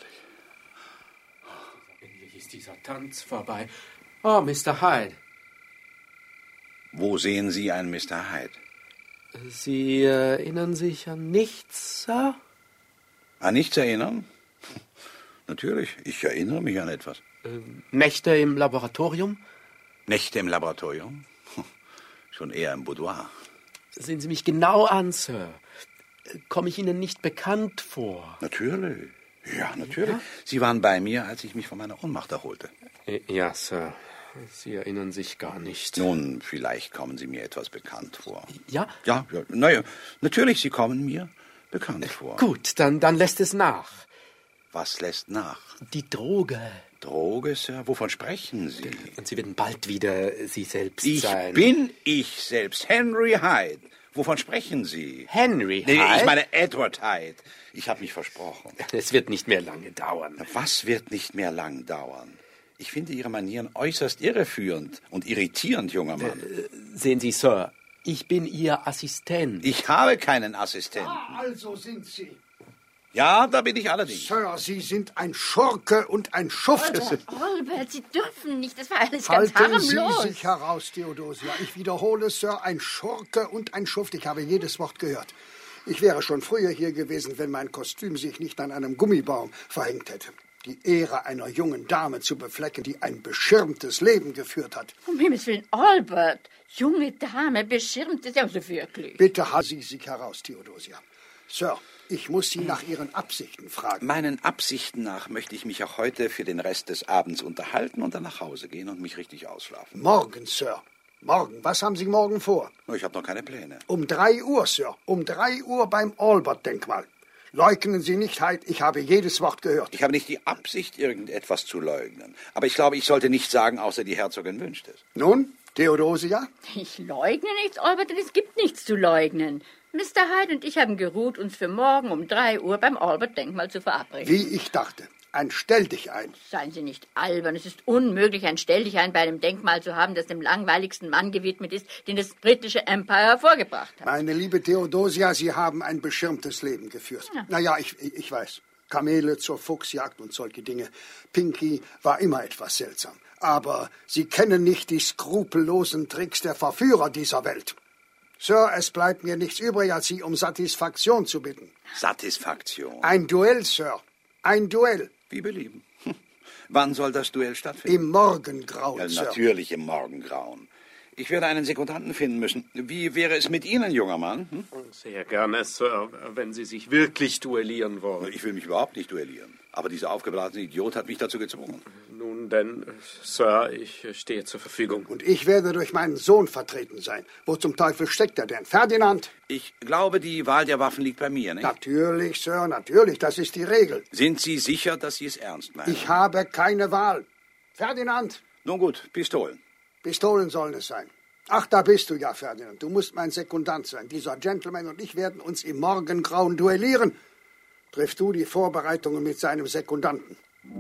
Endlich ist dieser Tanz vorbei. Oh, Mr. Hyde. Wo sehen Sie einen Mr. Hyde? Sie erinnern sich an nichts, Sir? An nichts erinnern? Natürlich, ich erinnere mich an etwas. Nächte im Laboratorium? Nächte im Laboratorium? Schon eher im Boudoir. Sehen Sie mich genau an, Sir. Komme ich Ihnen nicht bekannt vor? Natürlich. Ja, natürlich. Ja? Sie waren bei mir, als ich mich von meiner Ohnmacht erholte. Ja, Sir. Sie erinnern sich gar nicht. Nun, vielleicht kommen Sie mir etwas bekannt vor. Ja? Ja, naja, natürlich, Sie kommen mir bekannt vor. Gut, dann lässt es nach. Was lässt nach? Die Droge. Droge, Sir? Wovon sprechen Sie? Und Sie werden bald wieder Sie selbst sein. Ich bin ich selbst, Henry Hyde. Wovon sprechen Sie? Henry Hyde? Nee, ich meine Edward Hyde. Ich habe mich versprochen. Es wird nicht mehr lange dauern. Was wird nicht mehr lang dauern? Ich finde Ihre Manieren äußerst irreführend und irritierend, junger Mann. Sehen Sie, Sir, ich bin Ihr Assistent. Ich habe keinen Assistenten. Also sind Sie. Ja, da bin ich allerdings. Sir, Sie sind ein Schurke und ein Schuft. Albert, Sie dürfen nicht. Das war alles ganz Halten harmlos. Sie sich heraus, Theodosia. Ich wiederhole, Sir, ein Schurke und ein Schuft. Ich habe jedes Wort gehört. Ich wäre schon früher hier gewesen, wenn mein Kostüm sich nicht an einem Gummibaum verhängt hätte. Die Ehre einer jungen Dame zu beflecken, die ein beschirmtes Leben geführt hat. Um Himmels Willen, Albert, junge Dame, beschirmt ist also wirklich. Bitte halten Sie sich heraus, Theodosia. Sir, ich muss Sie nach Ihren Absichten fragen. Meinen Absichten nach möchte ich mich auch heute für den Rest des Abends unterhalten und dann nach Hause gehen und mich richtig ausschlafen. Morgen, Sir. Morgen. Was haben Sie morgen vor? Ich habe noch keine Pläne. Um 3 Uhr, Sir. Um 3 Uhr beim Albert-Denkmal. Leugnen Sie nicht, Hyde, ich habe jedes Wort gehört. Ich habe nicht die Absicht, irgendetwas zu leugnen. Aber ich glaube, ich sollte nichts sagen, außer die Herzogin wünscht es. Nun, Theodosia? Ich leugne nichts, Albert, denn es gibt nichts zu leugnen. Mr. Hyde und ich haben geruht, uns für morgen um 3 Uhr beim Albert-Denkmal zu verabreden. Wie ich dachte. ein Stelldichein. Seien Sie nicht albern. Es ist unmöglich, ein Stelldichein bei einem Denkmal zu haben, das dem langweiligsten Mann gewidmet ist, den das britische Empire hervorgebracht hat. Meine liebe Theodosia, Sie haben ein beschirmtes Leben geführt. Ja. Naja, ich weiß. Kamele zur Fuchsjagd und solche Dinge. Pinky war immer etwas seltsam. Aber Sie kennen nicht die skrupellosen Tricks der Verführer dieser Welt. Sir, es bleibt mir nichts übrig, als Sie um Satisfaktion zu bitten. Satisfaktion? Ein Duell, Sir. Ein Duell. Wie belieben. Wann soll das Duell stattfinden? Im Morgengrauen, ja, Sir. Natürlich im Morgengrauen. Ich werde einen Sekundanten finden müssen. Wie wäre es mit Ihnen, junger Mann? Sehr gerne, Sir, wenn Sie sich wirklich duellieren wollen. Ich will mich überhaupt nicht duellieren. Aber dieser aufgeblasene Idiot hat mich dazu gezwungen. Nun denn, Sir, ich stehe zur Verfügung. Und ich werde durch meinen Sohn vertreten sein. Wo zum Teufel steckt er denn? Ferdinand? Ich glaube, die Wahl der Waffen liegt bei mir, nicht? Natürlich, Sir, natürlich. Das ist die Regel. Sind Sie sicher, dass Sie es ernst meinen? Ich habe keine Wahl. Ferdinand? Nun gut, Pistolen. Pistolen sollen es sein. Ach, da bist du ja, Ferdinand. Du musst mein Sekundant sein. Dieser Gentleman und ich werden uns im Morgengrauen duellieren. Triff du die Vorbereitungen mit seinem Sekundanten.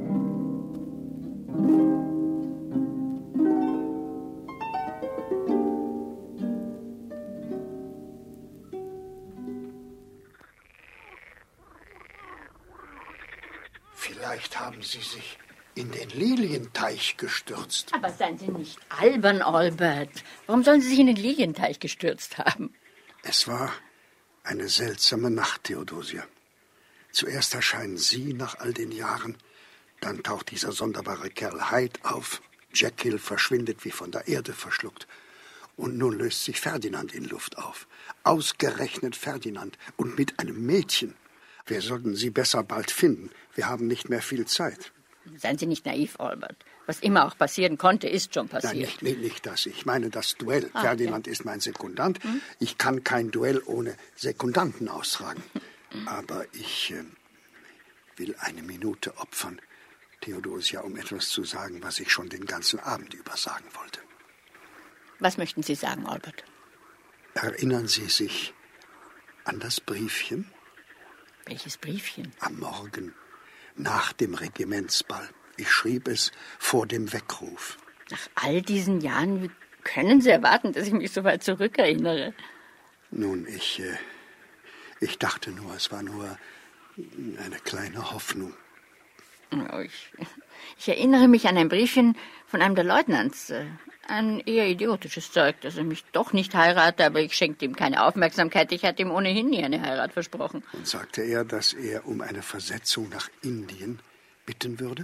Vielleicht haben Sie sich in den Lilienteich gestürzt. Aber seien Sie nicht albern, Albert. Warum sollen Sie sich in den Lilienteich gestürzt haben? Es war eine seltsame Nacht, Theodosia. Zuerst erscheinen Sie nach all den Jahren, dann taucht dieser sonderbare Kerl Hyde auf. Jekyll verschwindet wie von der Erde verschluckt. Und nun löst sich Ferdinand in Luft auf. Ausgerechnet Ferdinand und mit einem Mädchen. Wir sollten sie besser bald finden. Wir haben nicht mehr viel Zeit. Seien Sie nicht naiv, Albert. Was immer auch passieren konnte, ist schon passiert. Nein, nicht das. Ich meine das Duell. Ferdinand ist mein Sekundant. Ich kann kein Duell ohne Sekundanten austragen. Aber ich will eine Minute opfern, Theodosia, um etwas zu sagen, was ich schon den ganzen Abend über sagen wollte. Was möchten Sie sagen, Albert? Erinnern Sie sich an das Briefchen? Welches Briefchen? Am Morgen, nach dem Regimentsball. Ich schrieb es vor dem Weckruf. Nach all diesen Jahren, wie können Sie erwarten, dass ich mich so weit zurückerinnere? Nun, ich dachte nur, es war nur eine kleine Hoffnung. Ich erinnere mich an ein Briefchen von einem der Leutnants. Ein eher idiotisches Zeug, dass er mich doch nicht heirate, aber ich schenkte ihm keine Aufmerksamkeit. Ich hatte ihm ohnehin nie eine Heirat versprochen. Und sagte er, dass er um eine Versetzung nach Indien bitten würde?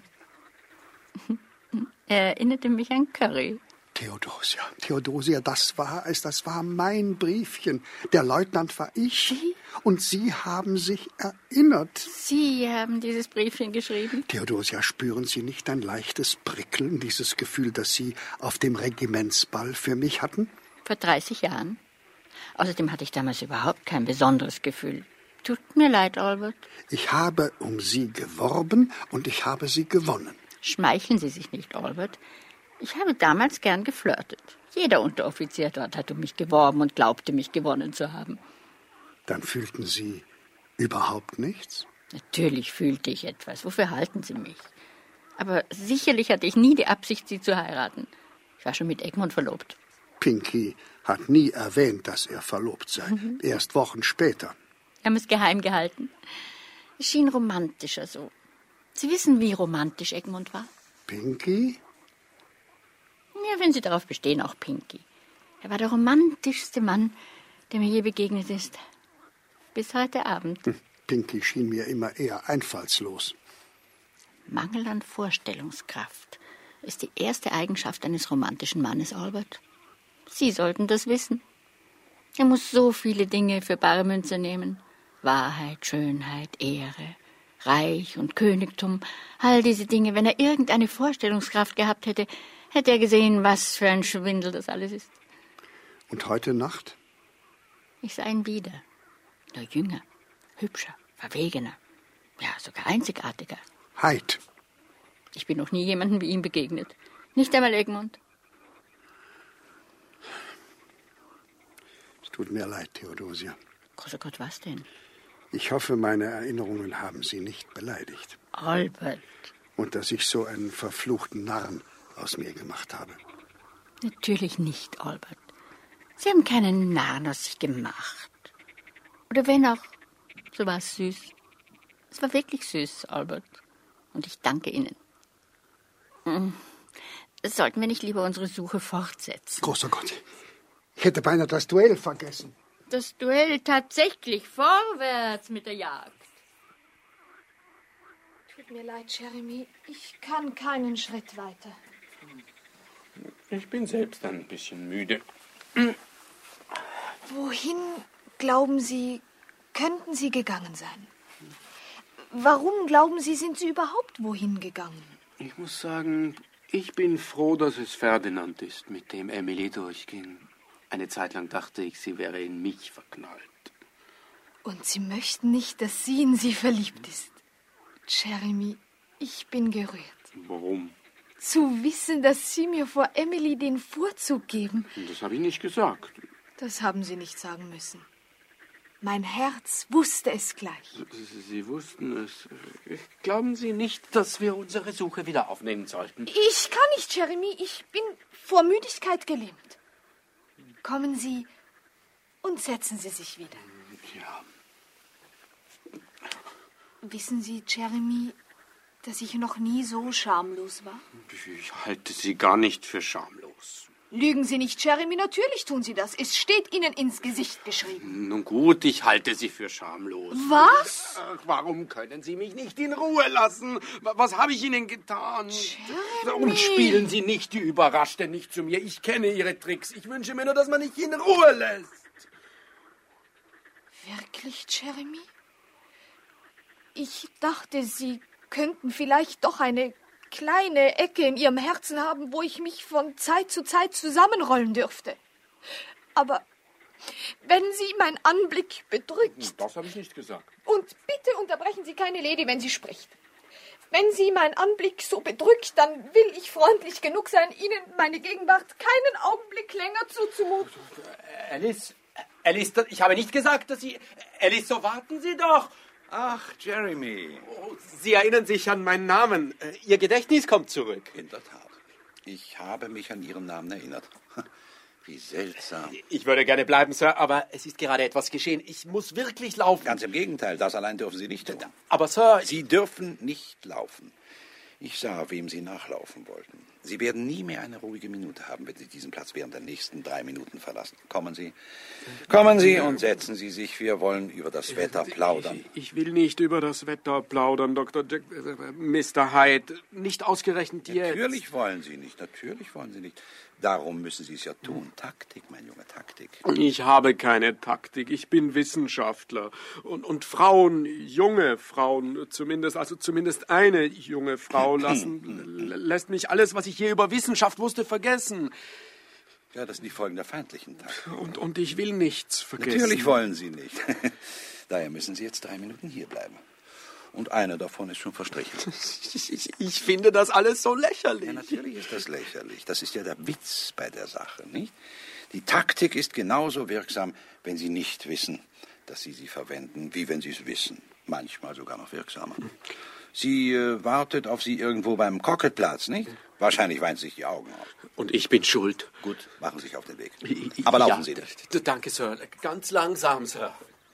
Er erinnerte mich an Curry. Theodosia, das war es, das war mein Briefchen. Der Leutnant war ich. Sie? Und Sie haben sich erinnert. Sie haben dieses Briefchen geschrieben? Theodosia, spüren Sie nicht ein leichtes Prickeln, dieses Gefühl, das Sie auf dem Regimentsball für mich hatten? Vor 30 Jahren. Außerdem hatte ich damals überhaupt kein besonderes Gefühl. Tut mir leid, Albert. Ich habe um Sie geworben und ich habe Sie gewonnen. Schmeicheln Sie sich nicht, Albert. Ich habe damals gern geflirtet. Jeder Unteroffizier dort hat um mich geworben und glaubte, mich gewonnen zu haben. Dann fühlten Sie überhaupt nichts? Natürlich fühlte ich etwas. Wofür halten Sie mich? Aber sicherlich hatte ich nie die Absicht, Sie zu heiraten. Ich war schon mit Egmont verlobt. Pinky hat nie erwähnt, dass er verlobt sei. Erst Wochen später. Wir haben es geheim gehalten. Es schien romantischer so. Sie wissen, wie romantisch Egmont war? Pinky? Ja, wenn Sie darauf bestehen, auch Pinky. Er war der romantischste Mann, der mir je begegnet ist. Bis heute Abend. Pinky schien mir immer eher einfallslos. Mangel an Vorstellungskraft ist die erste Eigenschaft eines romantischen Mannes, Albert. Sie sollten das wissen. Er muss so viele Dinge für bare Münze nehmen. Wahrheit, Schönheit, Ehre, Reich und Königtum. All diese Dinge, wenn er irgendeine Vorstellungskraft gehabt hätte, hätte er gesehen, was für ein Schwindel das alles ist. Und heute Nacht? Ich sah ihn wieder. Nur jünger, hübscher, verwegener. Ja, sogar einzigartiger. Hyde. Ich bin noch nie jemandem wie ihm begegnet. Nicht einmal Egmont. Es tut mir leid, Theodosia. Großer Gott, was denn? Ich hoffe, meine Erinnerungen haben Sie nicht beleidigt. Albert. Und dass ich so einen verfluchten Narren aus mir gemacht habe. Natürlich nicht, Albert. Sie haben keinen Narren aus sich gemacht. Oder wenn auch, so war es süß. Es war wirklich süß, Albert. Und ich danke Ihnen. Sollten wir nicht lieber unsere Suche fortsetzen? Großer Gott, ich hätte beinahe das Duell vergessen. Das Duell tatsächlich vorwärts mit der Jagd. Tut mir leid, Jeremy. Ich kann keinen Schritt weiter. Ich bin selbst ein bisschen müde. Wohin, glauben Sie, könnten Sie gegangen sein? Warum, glauben Sie, sind Sie überhaupt wohin gegangen? Ich muss sagen, ich bin froh, dass es Ferdinand ist, mit dem Emily durchging. Eine Zeit lang dachte ich, sie wäre in mich verknallt. Und Sie möchten nicht, dass sie in Sie verliebt ist? Jeremy, ich bin gerührt. Warum? Zu wissen, dass Sie mir vor Emily den Vorzug geben. Das habe ich nicht gesagt. Das haben Sie nicht sagen müssen. Mein Herz wusste es gleich. Sie wussten es. Glauben Sie nicht, dass wir unsere Suche wieder aufnehmen sollten? Ich kann nicht, Jeremy. Ich bin vor Müdigkeit gelähmt. Kommen Sie und setzen Sie sich wieder. Ja. Wissen Sie, Jeremy, dass ich noch nie so schamlos war? Ich halte Sie gar nicht für schamlos. Lügen Sie nicht, Jeremy. Natürlich tun Sie das. Es steht Ihnen ins Gesicht geschrieben. Nun gut, ich halte Sie für schamlos. Was? Ach, warum können Sie mich nicht in Ruhe lassen? Was habe ich Ihnen getan? Jeremy. Und spielen Sie nicht die Überraschte nicht zu mir. Ich kenne Ihre Tricks. Ich wünsche mir nur, dass man mich in Ruhe lässt. Wirklich, Jeremy? Ich dachte, Sie könnten vielleicht doch eine kleine Ecke in Ihrem Herzen haben, wo ich mich von Zeit zu Zeit zusammenrollen dürfte. Aber wenn Sie mein Anblick bedrückt... Das habe ich nicht gesagt. Und bitte unterbrechen Sie keine Lady, wenn sie spricht. Wenn Sie mein Anblick so bedrückt, dann will ich freundlich genug sein, Ihnen meine Gegenwart keinen Augenblick länger zuzumuten. Alice, ich habe nicht gesagt, dass Sie... Alice, so warten Sie doch. Ach, Jeremy. Oh, Sie erinnern sich an meinen Namen. Ihr Gedächtnis kommt zurück. In der Tat. Ich habe mich an Ihren Namen erinnert. Wie seltsam. Ich würde gerne bleiben, Sir, aber es ist gerade etwas geschehen. Ich muss wirklich laufen. Ganz im Gegenteil, das allein dürfen Sie nicht tun. Aber, Sir... Sie dürfen nicht laufen. Ich sah, wem Sie nachlaufen wollten. Sie werden nie mehr eine ruhige Minute haben, wenn Sie diesen Platz während der nächsten 3 Minuten verlassen. Kommen Sie. Kommen Sie und setzen Sie sich. Wir wollen über das Wetter plaudern. Ich will nicht über das Wetter plaudern, Dr. Jack, Mr. Hyde. Nicht ausgerechnet jetzt. Natürlich wollen Sie nicht, natürlich wollen Sie nicht. Darum müssen Sie es ja tun. Taktik, mein Junge, Taktik. Ich habe keine Taktik. Ich bin Wissenschaftler. Und Frauen, junge Frauen zumindest, also zumindest eine junge Frau lässt mich alles, was ich je über Wissenschaft wusste, vergessen. Ja, das sind die Folgen der feindlichen Taktik. Und ich will nichts vergessen. Natürlich wollen Sie nicht. Daher müssen Sie jetzt 3 Minuten hier bleiben. Und eine davon ist schon verstrichen. Ich finde das alles so lächerlich. Ja, natürlich ist das lächerlich. Das ist ja der Witz bei der Sache, nicht? Die Taktik ist genauso wirksam, wenn Sie nicht wissen, dass Sie sie verwenden, wie wenn Sie es wissen. Manchmal sogar noch wirksamer. Sie wartet auf Sie irgendwo beim Crockettplatz, nicht? Wahrscheinlich weint sich die Augen aus. Und ich bin schuld. Gut, machen Sie sich auf den Weg. Aber laufen Sie nicht. Danke, Sir. Ganz langsam, Sir.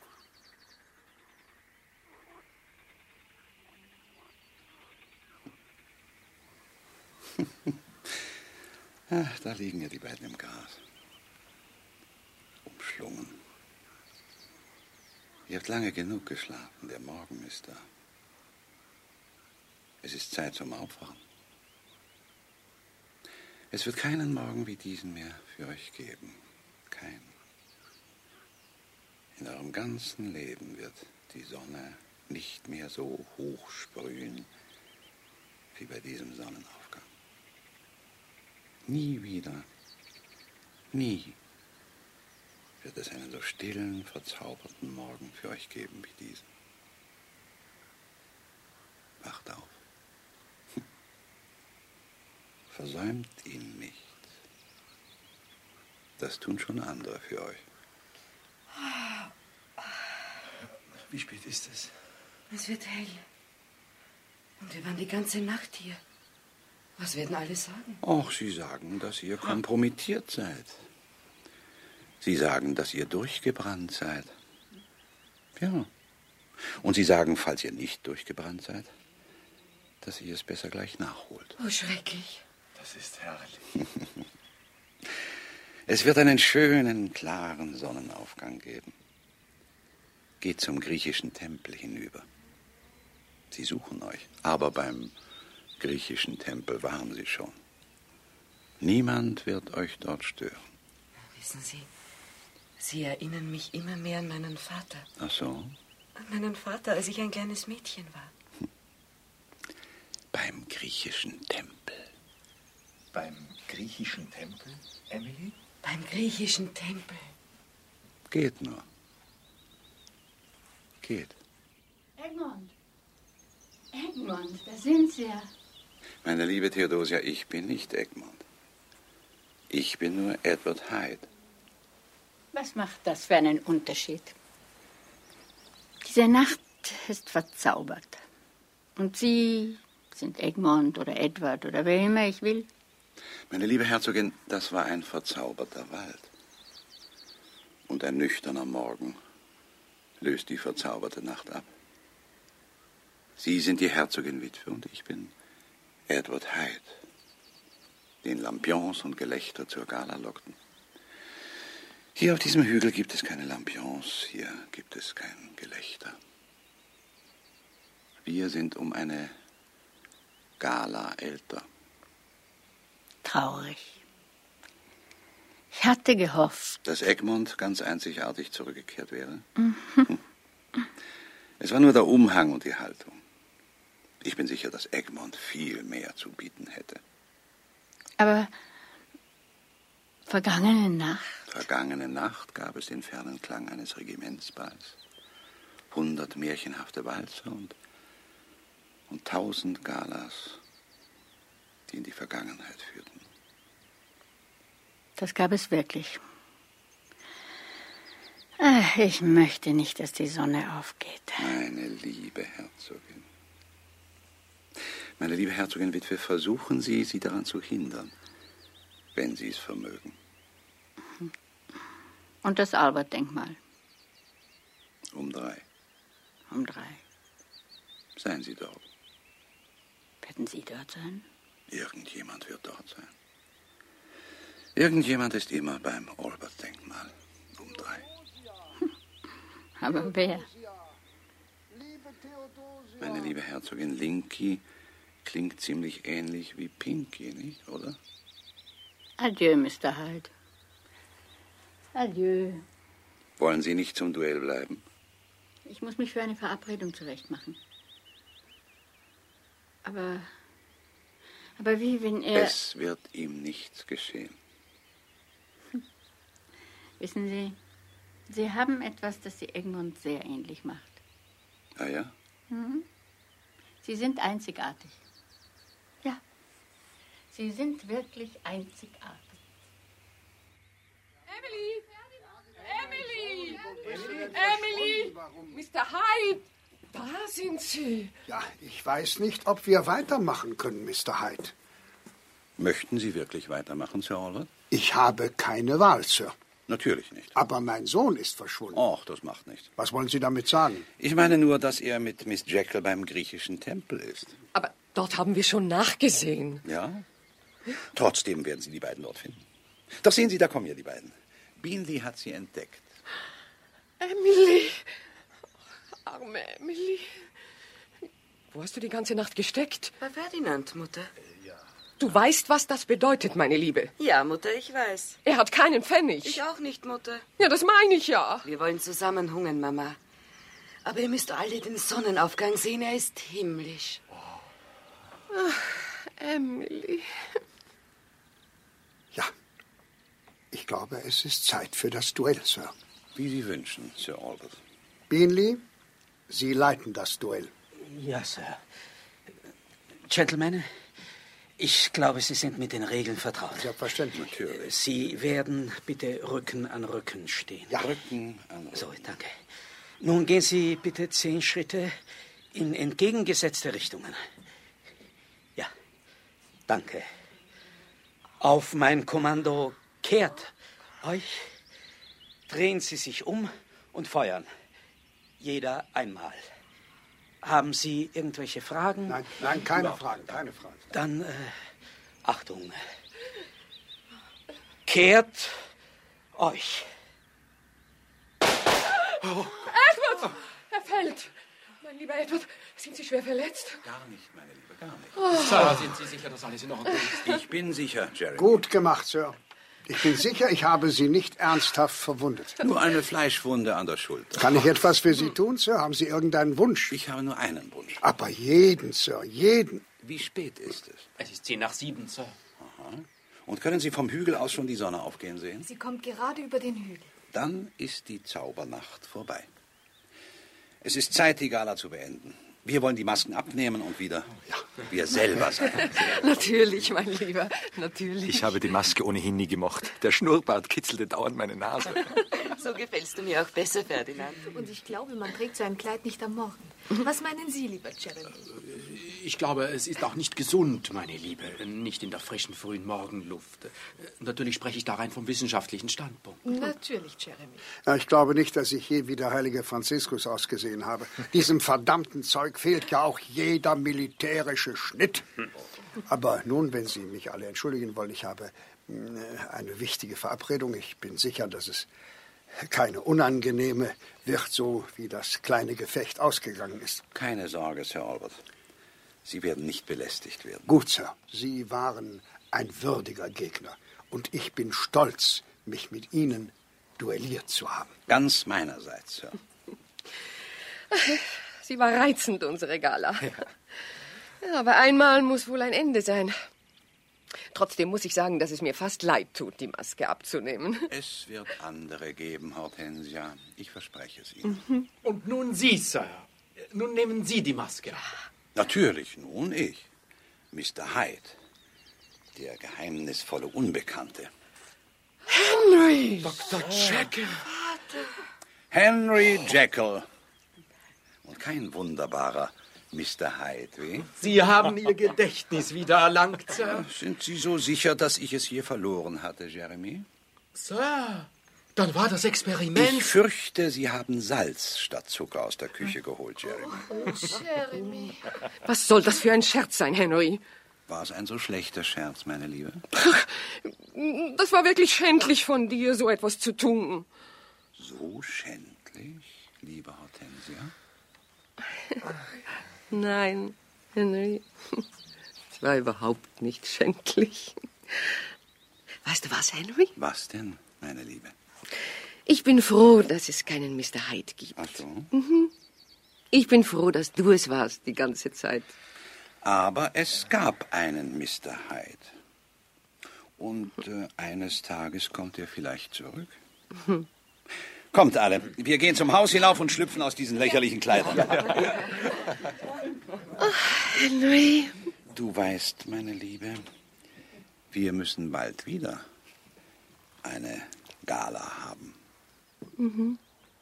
Ach, da liegen ja die beiden im Gras. Umschlungen. Ihr habt lange genug geschlafen. Der Morgen ist da. Es ist Zeit zum Aufwachen. Es wird keinen Morgen wie diesen mehr für euch geben. Keinen. In eurem ganzen Leben wird die Sonne nicht mehr so hoch sprühen wie bei diesem Sonnenaufgang. Nie wieder, nie wird es einen so stillen, verzauberten Morgen für euch geben wie diesen. Wacht auf. Versäumt ihn nicht. Das tun schon andere für euch. Wie spät ist es? Es wird hell. Und wir waren die ganze Nacht hier. Was werden alle sagen? Ach, sie sagen, dass ihr kompromittiert seid. Sie sagen, dass ihr durchgebrannt seid. Ja. Und sie sagen, falls ihr nicht durchgebrannt seid, dass ihr es besser gleich nachholt. Oh, schrecklich. Das ist herrlich. Es wird einen schönen, klaren Sonnenaufgang geben. Geht zum griechischen Tempel hinüber. Sie suchen euch, aber beim griechischen Tempel waren sie schon. Niemand wird euch dort stören. Wissen Sie, Sie erinnern mich immer mehr an meinen Vater. Ach so? An meinen Vater, als ich ein kleines Mädchen war. Beim griechischen Tempel. Beim griechischen Tempel, Emily? Beim griechischen Tempel. Geht nur. Geht. Egmont. Egmont, da sind Sie ja. Meine liebe Theodosia, ich bin nicht Egmont. Ich bin nur Edward Hyde. Was macht das für einen Unterschied? Diese Nacht ist verzaubert. Und Sie sind Egmont oder Edward oder wer immer ich will. Meine liebe Herzogin, das war ein verzauberter Wald. Und ein nüchterner Morgen löst die verzauberte Nacht ab. Sie sind die Herzogin-Witwe und ich bin Edward Hyde, den Lampions und Gelächter zur Gala lockten. Hier auf diesem Hügel gibt es keine Lampions, hier gibt es kein Gelächter. Wir sind um eine Gala älter. Traurig. Ich hatte gehofft, Dass Egmont ganz einzigartig zurückgekehrt wäre? Es war nur der Umhang und die Haltung. Ich bin sicher, dass Egmont viel mehr zu bieten hätte. aber vergangene Nacht gab es den fernen Klang eines Regimentsballs. 100 märchenhafte Walzer und 1000 Galas, die in die Vergangenheit führten. Das gab es wirklich. Ich möchte nicht, dass die Sonne aufgeht. Meine liebe Herzogin. Meine liebe Herzogin-Witwe, versuchen Sie, sie daran zu hindern, wenn Sie es vermögen. Und das Albert-Denkmal. Um 3. Um 3. Seien Sie dort. Werden Sie dort sein? Irgendjemand wird dort sein. Irgendjemand ist immer beim Albert-Denkmal um 3. Aber wer? Meine liebe Herzogin, Linky klingt ziemlich ähnlich wie Pinky, nicht, oder? Adieu, Mr. Hyde. Adieu. Wollen Sie nicht zum Duell bleiben? Ich muss mich für eine Verabredung zurechtmachen. Aber wie, wenn er... Es wird ihm nichts geschehen. Wissen Sie, Sie haben etwas, das Sie Egmont sehr ähnlich macht. Ah ja? Mhm. Sie sind einzigartig. Ja, Sie sind wirklich einzigartig. Emily! Mr. Hyde! Da sind Sie. Ja, ich weiß nicht, ob wir weitermachen können, Mr. Hyde. Möchten Sie wirklich weitermachen, Sir Albert? Ich habe keine Wahl, Sir. Natürlich nicht. Aber mein Sohn ist verschwunden. Och, das macht nichts. Was wollen Sie damit sagen? Ich meine nur, dass er mit Miss Jekyll beim griechischen Tempel ist. Aber dort haben wir schon nachgesehen. Ja? Trotzdem werden Sie die beiden dort finden. Doch sehen Sie, da kommen ja die beiden. Bingley hat sie entdeckt. Emily! Arme Emily. Wo hast du die ganze Nacht gesteckt? Bei Ferdinand, Mutter. Du weißt, was das bedeutet, meine Liebe. Ja, Mutter, ich weiß. Er hat keinen Pfennig. Ich auch nicht, Mutter. Ja, das meine ich ja. Wir wollen zusammen hungern, Mama. Aber ihr müsst alle den Sonnenaufgang sehen, er ist himmlisch. Ach, Emily. Ja, ich glaube, es ist Zeit für das Duell, Sir. Wie Sie wünschen, Sir Albert. Bingley, Sie leiten das Duell. Ja, Sir. Gentlemen, ich glaube, Sie sind mit den Regeln vertraut. Selbstverständlich. Natürlich. Sie werden bitte Rücken an Rücken stehen. Ja. Rücken an Rücken. So, danke. Nun gehen Sie bitte 10 Schritte in entgegengesetzte Richtungen. Danke. Auf mein Kommando kehrt euch, drehen Sie sich um und feuern. Jeder einmal. Haben Sie irgendwelche Fragen? Nein, keine Fragen. Dann, Achtung. Kehrt euch. Oh. Edward! Er fällt. Mein lieber Edward, sind Sie schwer verletzt? Gar nicht, meine Liebe, gar nicht. Sir, sind Sie sicher, dass alles in Ordnung ist? Ich bin sicher, Jeremy. Gut gemacht, Sir. Ich bin sicher, ich habe Sie nicht ernsthaft verwundet. Nur eine Fleischwunde an der Schulter. Kann ich etwas für Sie tun, Sir? Haben Sie irgendeinen Wunsch? Ich habe nur einen Wunsch. Aber jeden, Sir, jeden. Wie spät ist es? Es ist 7:10, Sir. Aha. Und können Sie vom Hügel aus schon die Sonne aufgehen sehen? Sie kommt gerade über den Hügel. Dann ist die Zaubernacht vorbei. Es ist Zeit, die Gala zu beenden. Wir wollen die Masken abnehmen und wieder wir selber sein. Natürlich, mein Lieber, natürlich. Ich habe die Maske ohnehin nie gemocht. Der Schnurrbart kitzelte dauernd meine Nase. So gefällst du mir auch besser, Ferdinand. Und ich glaube, man trägt so ein Kleid nicht am Morgen. Was meinen Sie, lieber Jeremy? Ich glaube, es ist auch nicht gesund, meine Liebe. Nicht in der frischen, frühen Morgenluft. Natürlich spreche ich da rein vom wissenschaftlichen Standpunkt. Natürlich, Jeremy. Ja, ich glaube nicht, dass ich je wie der heilige Franziskus ausgesehen habe. Diesem verdammten Zeug fehlt ja auch jeder militärische Schnitt. Aber nun, wenn Sie mich alle entschuldigen wollen, ich habe eine wichtige Verabredung. Ich bin sicher, dass es keine unangenehme wird, so wie das kleine Gefecht ausgegangen ist. Keine Sorge, Sir Albert. Sie werden nicht belästigt werden. Gut, Sir. Sie waren ein würdiger Gegner. Und ich bin stolz, mich mit Ihnen duelliert zu haben. Ganz meinerseits, Sir. Sie war reizend, unsere Gala. Ja, aber einmal muss wohl ein Ende sein. Trotzdem muss ich sagen, dass es mir fast leid tut, die Maske abzunehmen. Es wird andere geben, Hortensia. Ich verspreche es Ihnen. Und nun Sie, Sir. Nun nehmen Sie die Maske ab. Natürlich, nun ich. Mr. Hyde, der geheimnisvolle Unbekannte. Henry! Dr. Jekyll. Henry Jekyll. Und kein wunderbarer Mr. Hyde, wie? Sie haben Ihr Gedächtnis wieder erlangt, Sir. Sind Sie so sicher, dass ich es hier verloren hatte, Jeremy? Sir, dann war das Experiment... Ich fürchte, Sie haben Salz statt Zucker aus der Küche geholt, Jeremy. Oh, Jeremy. Was soll das für ein Scherz sein, Henry? War es ein so schlechter Scherz, meine Liebe? Das war wirklich schändlich von dir, so etwas zu tun. So schändlich, liebe Hortensia? Nein, Henry. Es war überhaupt nicht schändlich. Weißt du was, Henry? Was denn, meine Liebe? Ich bin froh, dass es keinen Mr. Hyde gibt. Ach so? Ich bin froh, dass du es warst die ganze Zeit. Aber es gab einen Mr. Hyde. Und eines Tages kommt er vielleicht zurück. Kommt alle, wir gehen zum Haus hinauf und schlüpfen aus diesen lächerlichen Kleidern. Ach, Henry. Du weißt, meine Liebe, wir müssen bald wieder eine Gala haben. Mhm.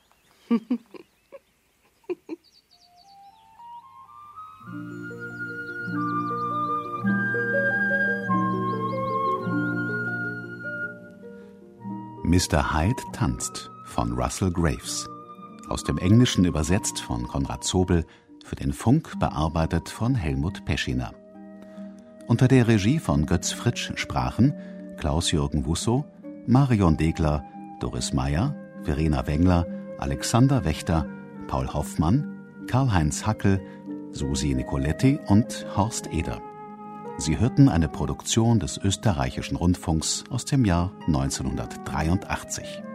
Mr. Hyde tanzt von Russell Graves. Aus dem Englischen übersetzt von Konrad Zobel, für den Funk bearbeitet von Helmut Peschiner. Unter der Regie von Götz Fritsch sprachen Klaus-Jürgen Wussow, Marion Degler, Doris Meyer, Verena Wengler, Alexander Wächter, Paul Hoffmann, Karl-Heinz Hackel, Susi Nicoletti und Horst Eder. Sie hörten eine Produktion des Österreichischen Rundfunks aus dem Jahr 1983.